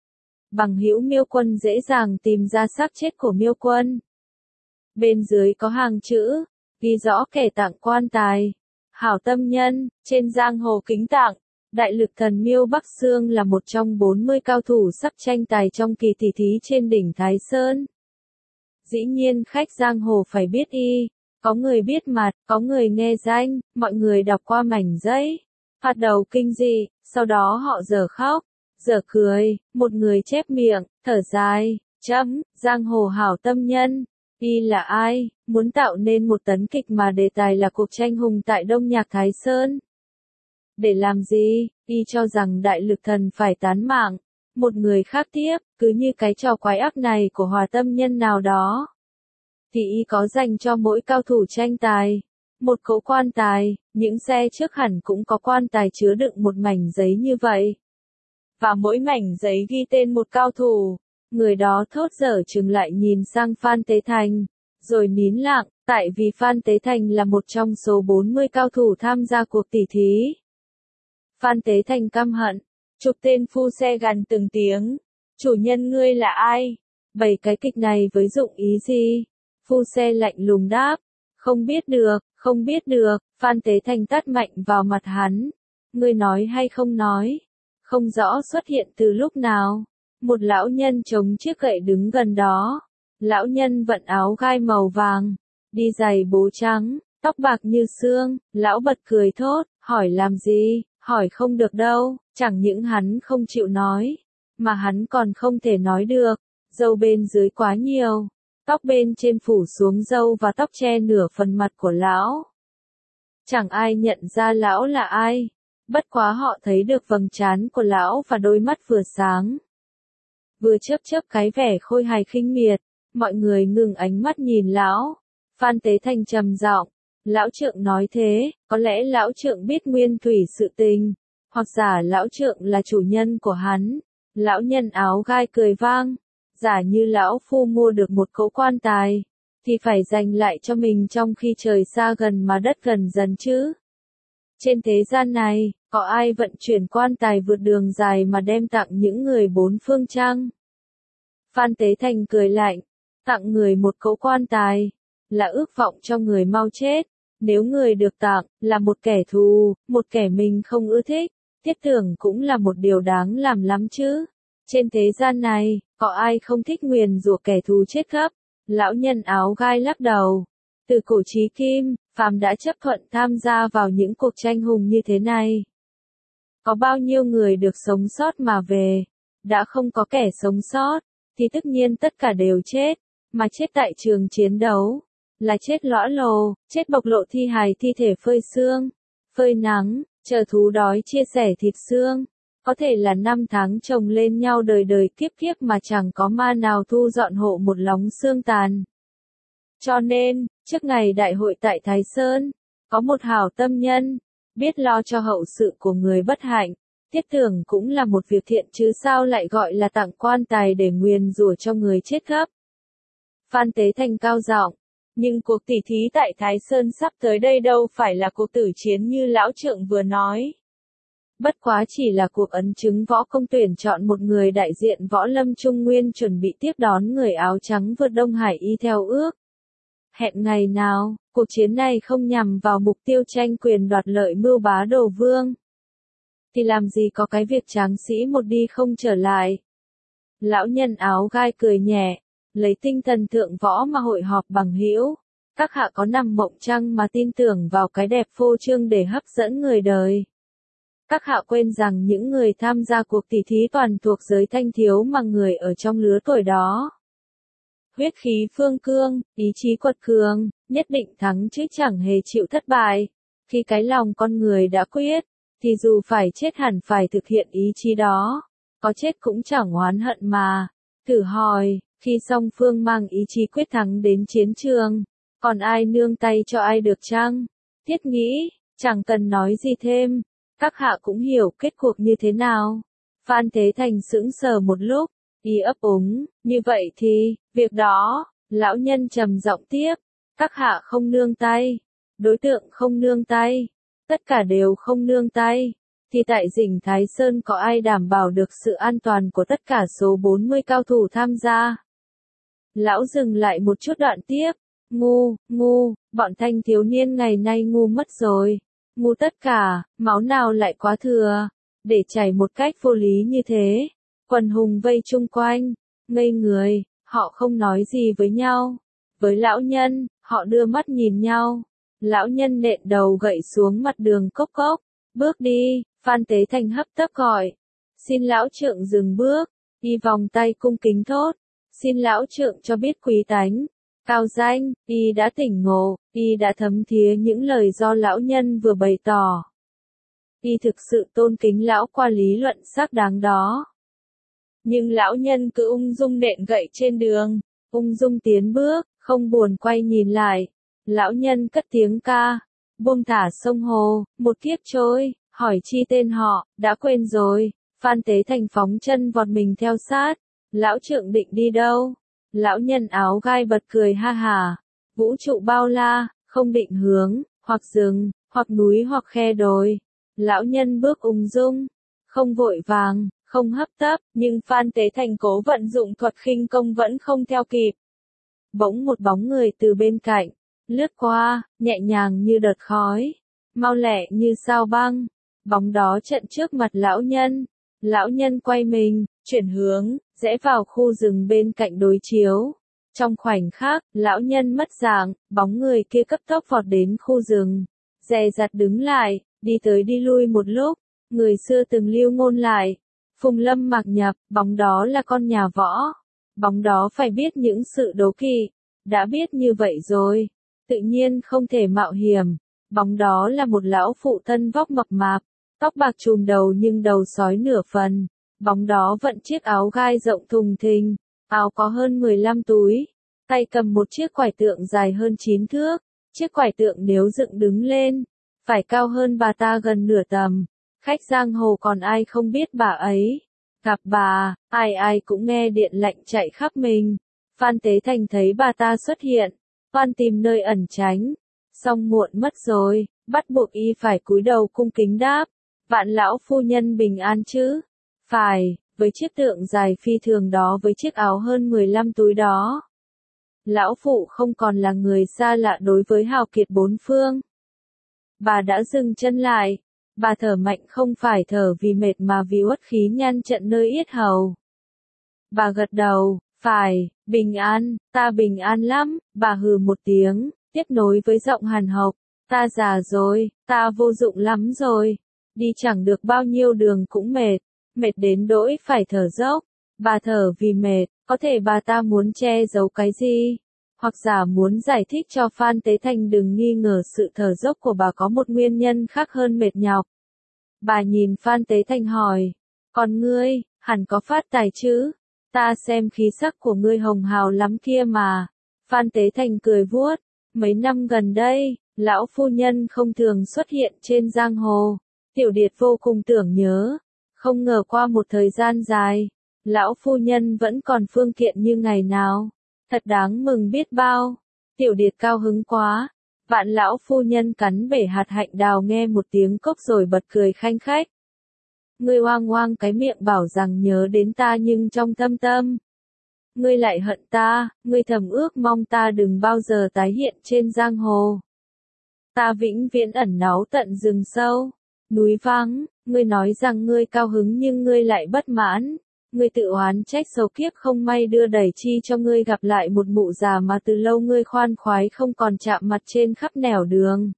Bằng hữu Miêu Quân dễ dàng tìm ra xác chết của Miêu Quân. Bên dưới có hàng chữ, ghi rõ kẻ tặng quan tài. Hảo tâm nhân, trên giang hồ kính tặng, đại lực thần Miêu Bắc Xương là một trong 40 cao thủ sắp tranh tài trong kỳ tỷ thí trên đỉnh Thái Sơn. Dĩ nhiên khách giang hồ phải biết y, có người biết mặt, có người nghe danh, mọi người đọc qua mảnh giấy, phát đầu kinh dị, sau đó họ dở khóc, dở cười, một người chép miệng, thở dài, giang hồ hảo tâm nhân, y là ai, muốn tạo nên một tấn kịch mà đề tài là cuộc tranh hùng tại Đông Nhạc Thái Sơn. Để làm gì, y cho rằng đại lực thần phải tán mạng. Một người khác tiếp, cứ như cái trò quái ác này của hòa tâm nhân nào đó. Thì y có dành cho mỗi cao thủ tranh tài. Một cỗ quan tài, những xe trước hẳn cũng có quan tài chứa đựng một mảnh giấy như vậy. và mỗi mảnh giấy ghi tên một cao thủ. Người đó thốt dở chừng lại nhìn sang Phan Tế Thành, rồi nín lặng, tại vì Phan Tế Thành là một trong số 40 cao thủ tham gia cuộc tỉ thí. Phan Tế Thành căm hận, chụp tên phu xe gằn từng tiếng. Chủ nhân ngươi là ai? Bày cái kịch này với dụng ý gì? Phu xe lạnh lùng đáp. Không biết được, không biết được. Phan Tế Thành tát mạnh vào mặt hắn. Ngươi nói hay không nói? Không rõ xuất hiện từ lúc nào. Một lão nhân chống chiếc gậy đứng gần đó. Lão nhân vận áo gai màu vàng, đi giày bố trắng, tóc bạc như xương. Lão bật cười thốt, hỏi làm gì? Hỏi không được đâu. Chẳng những hắn không chịu nói, mà hắn còn không thể nói được. Râu bên dưới quá nhiều, tóc bên trên phủ xuống râu và tóc che nửa phần mặt của lão. Chẳng ai nhận ra lão là ai, bất quá họ thấy được vầng trán của lão và đôi mắt vừa sáng, vừa chớp chớp cái vẻ khôi hài khinh miệt. Mọi người ngừng ánh mắt nhìn lão. Phan Tế Thành trầm giọng, lão trượng nói thế, có lẽ lão trượng biết nguyên thủy sự tình, hoặc giả lão trượng là chủ nhân của hắn. Lão nhân áo gai cười vang, giả như lão phu mua được một cỗ quan tài, thì phải dành lại cho mình trong khi trời xa gần mà đất gần dần chứ. Trên thế gian này, có ai vận chuyển quan tài vượt đường dài mà đem tặng những người bốn phương chăng? Phan Tế Thành cười lạnh, tặng người một cỗ quan tài, là ước vọng cho người mau chết. Nếu người được tặng, là một kẻ thù, một kẻ mình không ưa thích, thiết tưởng cũng là một điều đáng làm lắm chứ. Trên thế gian này, có ai không thích nguyền rủa kẻ thù chết khắp? Lão nhân áo gai lắc đầu. Từ cổ chí kim, phàm đã chấp thuận tham gia vào những cuộc tranh hùng như thế này. Có bao nhiêu người được sống sót mà về? Đã không có kẻ sống sót, thì tất nhiên tất cả đều chết. Mà chết tại trường chiến đấu, là chết lõa lồ, chết bộc lộ thi hài thi thể phơi sương, phơi nắng, chờ thú đói chia sẻ thịt xương. Có thể là năm tháng chồng lên nhau đời đời kiếp kiếp mà chẳng có ma nào thu dọn hộ một lóng xương tàn. Cho nên, trước ngày đại hội tại Thái Sơn, có một hảo tâm nhân, biết lo cho hậu sự của người bất hạnh. Thiết tưởng cũng là một việc thiện chứ sao lại gọi là tặng quan tài để nguyền rủa cho người chết khắp. Phan Tế Thành cao giọng, nhưng cuộc tỉ thí tại Thái Sơn sắp tới đây đâu phải là cuộc tử chiến như lão trượng vừa nói. Bất quá chỉ là cuộc ấn chứng võ công tuyển chọn một người đại diện võ lâm Trung Nguyên chuẩn bị tiếp đón người áo trắng vượt Đông Hải y theo ước. Hẹn ngày nào, cuộc chiến này không nhằm vào mục tiêu tranh quyền đoạt lợi mưu bá đồ vương. Thì làm gì có cái việc tráng sĩ một đi không trở lại. Lão nhân áo gai cười nhẹ, lấy tinh thần thượng võ mà hội họp bằng hữu. Các hạ có nằm mộng trăng mà tin tưởng vào cái đẹp phô trương để hấp dẫn người đời. Các hạ quên rằng những người tham gia cuộc tỉ thí toàn thuộc giới thanh thiếu mà người ở trong lứa tuổi đó. Huyết khí phương cương, ý chí quật cường, nhất định thắng chứ chẳng hề chịu thất bại. Khi cái lòng con người đã quyết, thì dù phải chết hẳn phải thực hiện ý chí đó. Có chết cũng chẳng oán hận mà. Thử hỏi, khi song phương mang ý chí quyết thắng đến chiến trường, còn ai nương tay cho ai được chăng? Thiết nghĩ, chẳng cần nói gì thêm. Các hạ cũng hiểu kết cuộc như thế nào. Phan Tế Thành sững sờ một lúc, y ấp úng, như vậy thì, việc đó, lão nhân trầm giọng tiếp, các hạ không nương tay, đối tượng không nương tay, tất cả đều không nương tay, thì tại Dĩnh Thái Sơn có ai đảm bảo được sự an toàn của tất cả số 40 cao thủ tham gia? Lão dừng lại một chút đoạn tiếp, ngu, bọn thanh thiếu niên ngày nay ngu mất rồi. Ngu tất cả, máu nào lại quá thừa, để chảy một cách vô lý như thế. Quần hùng vây chung quanh, ngây người, họ không nói gì với nhau. Với lão nhân, họ đưa mắt nhìn nhau. Lão nhân nện đầu gậy xuống mặt đường cốc cốc, bước đi. Phan Tế Thành hấp tấp gọi, xin lão trượng dừng bước, y vòng tay cung kính thốt, xin lão trượng cho biết quý tánh. Cao danh, y đã tỉnh ngộ, y đã thấm thía những lời do lão nhân vừa bày tỏ. Y thực sự tôn kính lão qua lý luận xác đáng đó. Nhưng lão nhân cứ ung dung nện gậy trên đường, ung dung tiến bước, không buồn quay nhìn lại. Lão nhân cất tiếng ca, buông thả sông hồ, một kiếp trôi, hỏi chi tên họ, đã quên rồi. Phan Tế Thành phóng chân vọt mình theo sát. Lão trượng định đi đâu? Lão nhân áo gai bật cười ha hả. Vũ trụ bao la, không định hướng, hoặc rừng, hoặc núi hoặc khe đồi. Lão nhân bước ung dung, không vội vàng, không hấp tấp, nhưng Phan Tế Thành cố vận dụng thuật khinh công vẫn không theo kịp. Bỗng một bóng người từ bên cạnh, lướt qua, nhẹ nhàng như đợt khói, mau lẹ như sao băng. Bóng đó chặn trước mặt lão nhân. Lão nhân quay mình, chuyển hướng, rẽ vào khu rừng bên cạnh đối chiếu. Trong khoảnh khắc, lão nhân mất dạng, bóng người kia cấp tốc vọt đến khu rừng. Dè dặt đứng lại, đi tới đi lui một lúc, người xưa từng lưu ngôn lại. Phùng lâm mạc nhập, bóng đó là con nhà võ. Bóng đó phải biết những sự đố kỵ. Đã biết như vậy rồi, tự nhiên không thể mạo hiểm. Bóng đó là một lão phụ thân vóc mập mạp, tóc bạc trùm đầu nhưng đầu sói nửa phần. Bóng đó vận chiếc áo gai rộng thùng thình, áo có hơn 15 túi, tay cầm một chiếc quải tượng dài hơn 9 thước. Chiếc quải tượng nếu dựng đứng lên, phải cao hơn bà ta gần nửa tầm. Khách giang hồ còn ai không biết bà ấy. Gặp bà, ai ai cũng nghe điện lạnh chạy khắp mình. Phan Tế Thành thấy bà ta xuất hiện, toan tìm nơi ẩn tránh. Song muộn mất rồi, bắt buộc y phải cúi đầu cung kính đáp. Vạn lão phu nhân bình an chứ? Phải, với chiếc tượng dài phi thường đó với chiếc áo hơn 15 túi đó. Lão phụ không còn là người xa lạ đối với hào kiệt bốn phương. Bà đã dừng chân lại. Bà thở mạnh không phải thở vì mệt mà vì uất khí nhăn trận nơi yết hầu. Bà gật đầu, phải, bình an, ta bình an lắm. Bà hừ một tiếng, tiếp nối với giọng hàn học. Ta già rồi, ta vô dụng lắm rồi. Đi chẳng được bao nhiêu đường cũng mệt, mệt đến đỗi phải thở dốc. Bà thở vì mệt, có thể bà ta muốn che giấu cái gì? Hoặc giả muốn giải thích cho Phan Tế Thành đừng nghi ngờ sự thở dốc của bà có một nguyên nhân khác hơn mệt nhọc. Bà nhìn Phan Tế Thành hỏi, còn ngươi, hẳn có phát tài chứ? Ta xem khí sắc của ngươi hồng hào lắm kia mà. Phan Tế Thành cười vuốt, mấy năm gần đây, lão phu nhân không thường xuất hiện trên giang hồ. Tiểu Điệt vô cùng tưởng nhớ, không ngờ qua một thời gian dài, lão phu nhân vẫn còn phương kiện như ngày nào. Thật đáng mừng biết bao. Tiểu Điệt cao hứng quá. Vạn lão phu nhân cắn bể hạt hạnh đào nghe một tiếng cốc rồi bật cười khanh khách. Ngươi oang oang cái miệng bảo rằng nhớ đến ta nhưng trong thâm tâm. Ngươi lại hận ta, ngươi thầm ước mong ta đừng bao giờ tái hiện trên giang hồ. Ta vĩnh viễn ẩn náu tận rừng sâu, núi vắng, ngươi nói rằng ngươi cao hứng nhưng ngươi lại bất mãn. Ngươi tự oán trách số kiếp không may đưa đẩy chi cho ngươi gặp lại một mụ già mà từ lâu ngươi khoan khoái không còn chạm mặt trên khắp nẻo đường.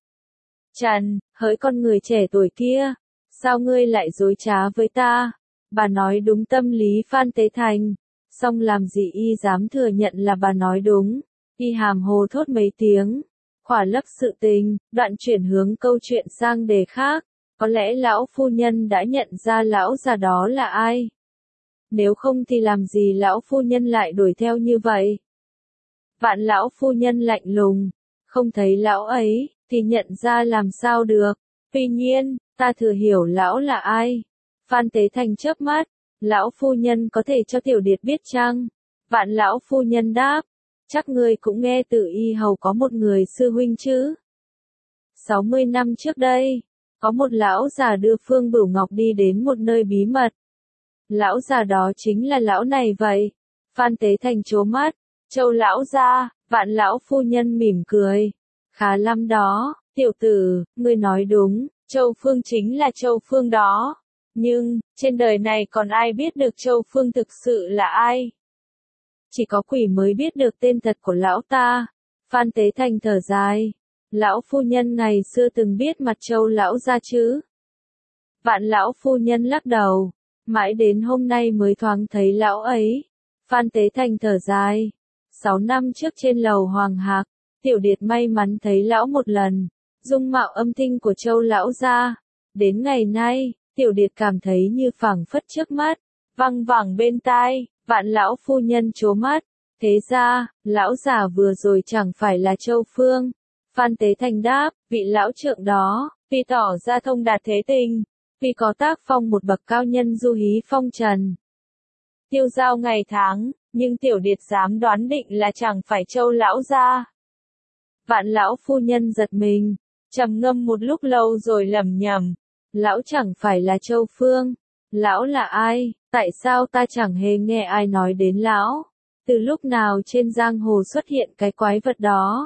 Trần, hỡi con người trẻ tuổi kia, sao ngươi lại dối trá với ta? Bà nói đúng tâm lý Phan Tế Thành, song làm gì y dám thừa nhận là bà nói đúng. Y hàm hồ thốt mấy tiếng, khỏa lấp sự tình, đoạn chuyển hướng câu chuyện sang đề khác. Có lẽ lão phu nhân đã nhận ra lão già đó là ai? Nếu không thì làm gì lão phu nhân lại đuổi theo như vậy? Vạn lão phu nhân lạnh lùng, không thấy lão ấy, thì nhận ra làm sao được. Tuy nhiên, ta thừa hiểu lão là ai. Phan Tế Thành chớp mắt, lão phu nhân có thể cho Tiểu Điệt biết chăng? Vạn lão phu nhân đáp, chắc ngươi cũng nghe từ y hầu có một người sư huynh chứ. 60 năm trước đây, có một lão già đưa Phương Bửu Ngọc đi đến một nơi bí mật. Lão già đó chính là lão này vậy. Phan Tế Thành trố mắt, Châu lão gia, Vạn lão phu nhân mỉm cười. Khá lắm đó, tiểu tử, ngươi nói đúng, Châu Phương chính là Châu Phương đó. Nhưng, trên đời này còn ai biết được Châu Phương thực sự là ai? Chỉ có quỷ mới biết được tên thật của lão ta. Phan Tế Thành thở dài. Lão phu nhân ngày xưa từng biết mặt Châu lão gia chứ? Vạn lão phu nhân lắc đầu. Mãi đến hôm nay mới thoáng thấy lão ấy. Phan Tế Thành thở dài. 6 năm trước trên lầu Hoàng Hạc, Tiểu Điệt may mắn thấy lão một lần. Dung mạo âm tinh của Châu lão gia. Đến ngày nay, Tiểu Điệt cảm thấy như phảng phất trước mắt, văng vẳng bên tai. Vạn lão phu nhân trố mắt. Thế ra, lão già vừa rồi chẳng phải là Châu Phương. Phan Tế Thành đáp, vị lão trượng đó, vì tỏ ra thông đạt thế tình. Vì có tác phong một bậc cao nhân du hí phong trần. Tiêu giao ngày tháng, nhưng Tiểu Điệt dám đoán định là chẳng phải Châu lão gia. Vạn lão phu nhân giật mình, trầm ngâm một lúc lâu rồi lẩm nhẩm, lão chẳng phải là Châu Phương. Lão là ai, tại sao ta chẳng hề nghe ai nói đến lão? Từ lúc nào trên giang hồ xuất hiện cái quái vật đó?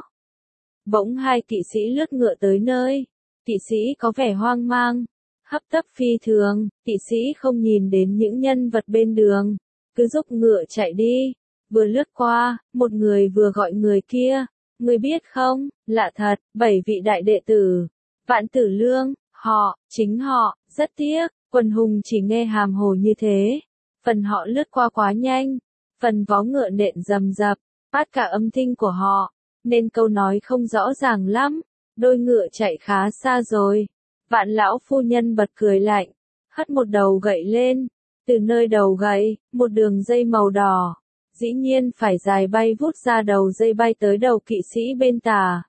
Bỗng hai kỵ sĩ lướt ngựa tới nơi. Kỵ sĩ có vẻ hoang mang, hấp tấp phi thường, kỵ sĩ không nhìn đến những nhân vật bên đường, cứ giục ngựa chạy đi. Vừa lướt qua, một người vừa gọi người kia, người biết không, lạ thật, 7 vị đại đệ tử, Vạn Tử Lương, họ, chính họ, rất tiếc, Quần hùng chỉ nghe hàm hồ như thế. Phần họ lướt qua quá nhanh, phần vó ngựa nện rầm rập, phát cả âm thanh của họ, nên câu nói không rõ ràng lắm. Đôi ngựa chạy khá xa rồi. Vạn lão phu nhân bật cười lạnh, hất một đầu gậy lên. Từ nơi đầu gậy, một đường dây màu đỏ, dĩ nhiên phải dài bay vút ra đầu dây bay tới đầu kỵ sĩ bên tả.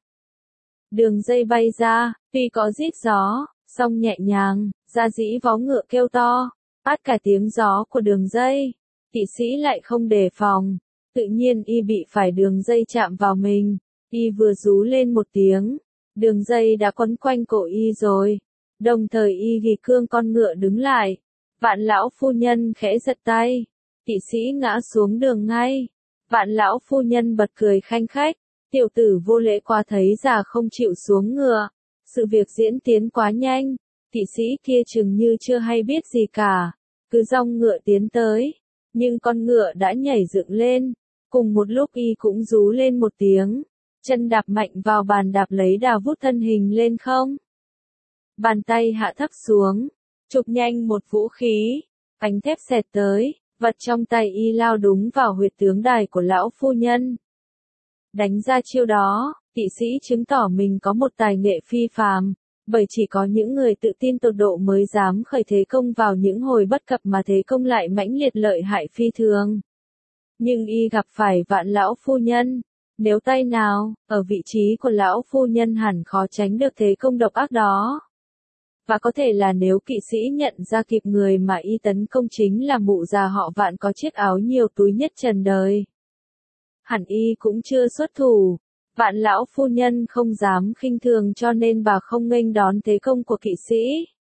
Đường dây bay ra, tuy có rít gió, song nhẹ nhàng, ra dĩ vó ngựa kêu to, phát cả tiếng gió của đường dây. Kỵ sĩ lại không đề phòng, tự nhiên y bị phải đường dây chạm vào mình, y vừa rú lên một tiếng. Đường dây đã quấn quanh cổ y rồi, đồng thời y ghi cương con ngựa đứng lại. Vạn lão phu nhân khẽ giật tay, kỵ sĩ ngã xuống đường ngay. Vạn lão phu nhân bật cười khanh khách, tiểu tử vô lễ quá thấy già không chịu xuống ngựa. Sự việc diễn tiến quá nhanh, kỵ sĩ kia chừng như chưa hay biết gì cả, cứ dong ngựa tiến tới, nhưng con ngựa đã nhảy dựng lên, cùng một lúc y cũng rú lên một tiếng. Chân đạp mạnh vào bàn đạp lấy đà vút thân hình lên không. Bàn tay hạ thấp xuống, chụp nhanh một vũ khí, ánh thép xẹt tới, vật trong tay y lao đúng vào huyệt tướng đài của lão phu nhân. Đánh ra chiêu đó, kỵ sĩ chứng tỏ mình có một tài nghệ phi phàm, bởi chỉ có những người tự tin tột độ mới dám khởi thế công vào những hồi bất cập mà thế công lại mãnh liệt lợi hại phi thường. Nhưng y gặp phải Vạn lão phu nhân. Nếu tay nào, ở vị trí của lão phu nhân hẳn khó tránh được thế công độc ác đó. Và có thể là nếu kỵ sĩ nhận ra kịp người mà y tấn công chính là mụ già họ Vạn có chiếc áo nhiều túi nhất trần đời. Hẳn y cũng chưa xuất thủ. Vạn lão phu nhân không dám khinh thường cho nên bà không nghênh đón thế công của kỵ sĩ.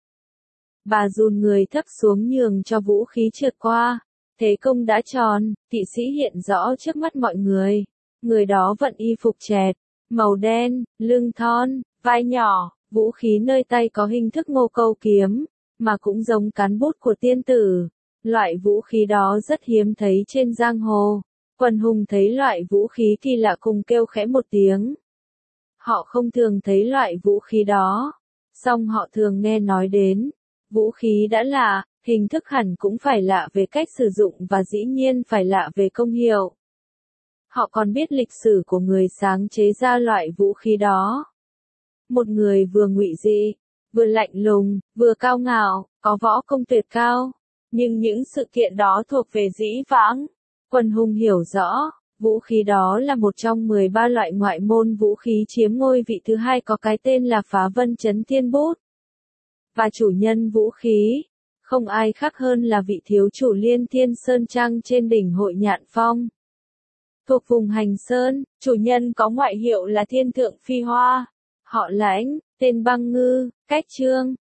Bà dùn người thấp xuống nhường cho vũ khí trượt qua. Thế công đã tròn, kỵ sĩ hiện rõ trước mắt mọi người. Người đó vận y phục chẹt, màu đen, lưng thon, vai nhỏ, vũ khí nơi tay có hình thức ngô câu kiếm, mà cũng giống cán bút của tiên tử. Loại vũ khí đó rất hiếm thấy trên giang hồ. Quần hùng thấy loại vũ khí kỳ lạ cùng kêu khẽ một tiếng. Họ không thường thấy loại vũ khí đó, song họ thường nghe nói đến. Vũ khí đã lạ, hình thức hẳn cũng phải lạ về cách sử dụng và dĩ nhiên phải lạ về công hiệu. Họ còn biết lịch sử của người sáng chế ra loại vũ khí đó. Một người vừa ngụy dị, vừa lạnh lùng, vừa cao ngạo, có võ công tuyệt cao. Nhưng những sự kiện đó thuộc về dĩ vãng. Quần hùng hiểu rõ, vũ khí đó là một trong 13 loại ngoại môn vũ khí chiếm ngôi vị thứ hai có cái tên là Phá Vân Chấn Thiên Bút. Và chủ nhân vũ khí, không ai khác hơn là vị thiếu chủ Liên Thiên Sơn Trang trên đỉnh Hội Nhạn Phong. Thuộc vùng Hành Sơn, chủ nhân có ngoại hiệu là Thiên Thượng Phi Hoa. Họ Lãnh, tên Băng Ngư, cách Trương,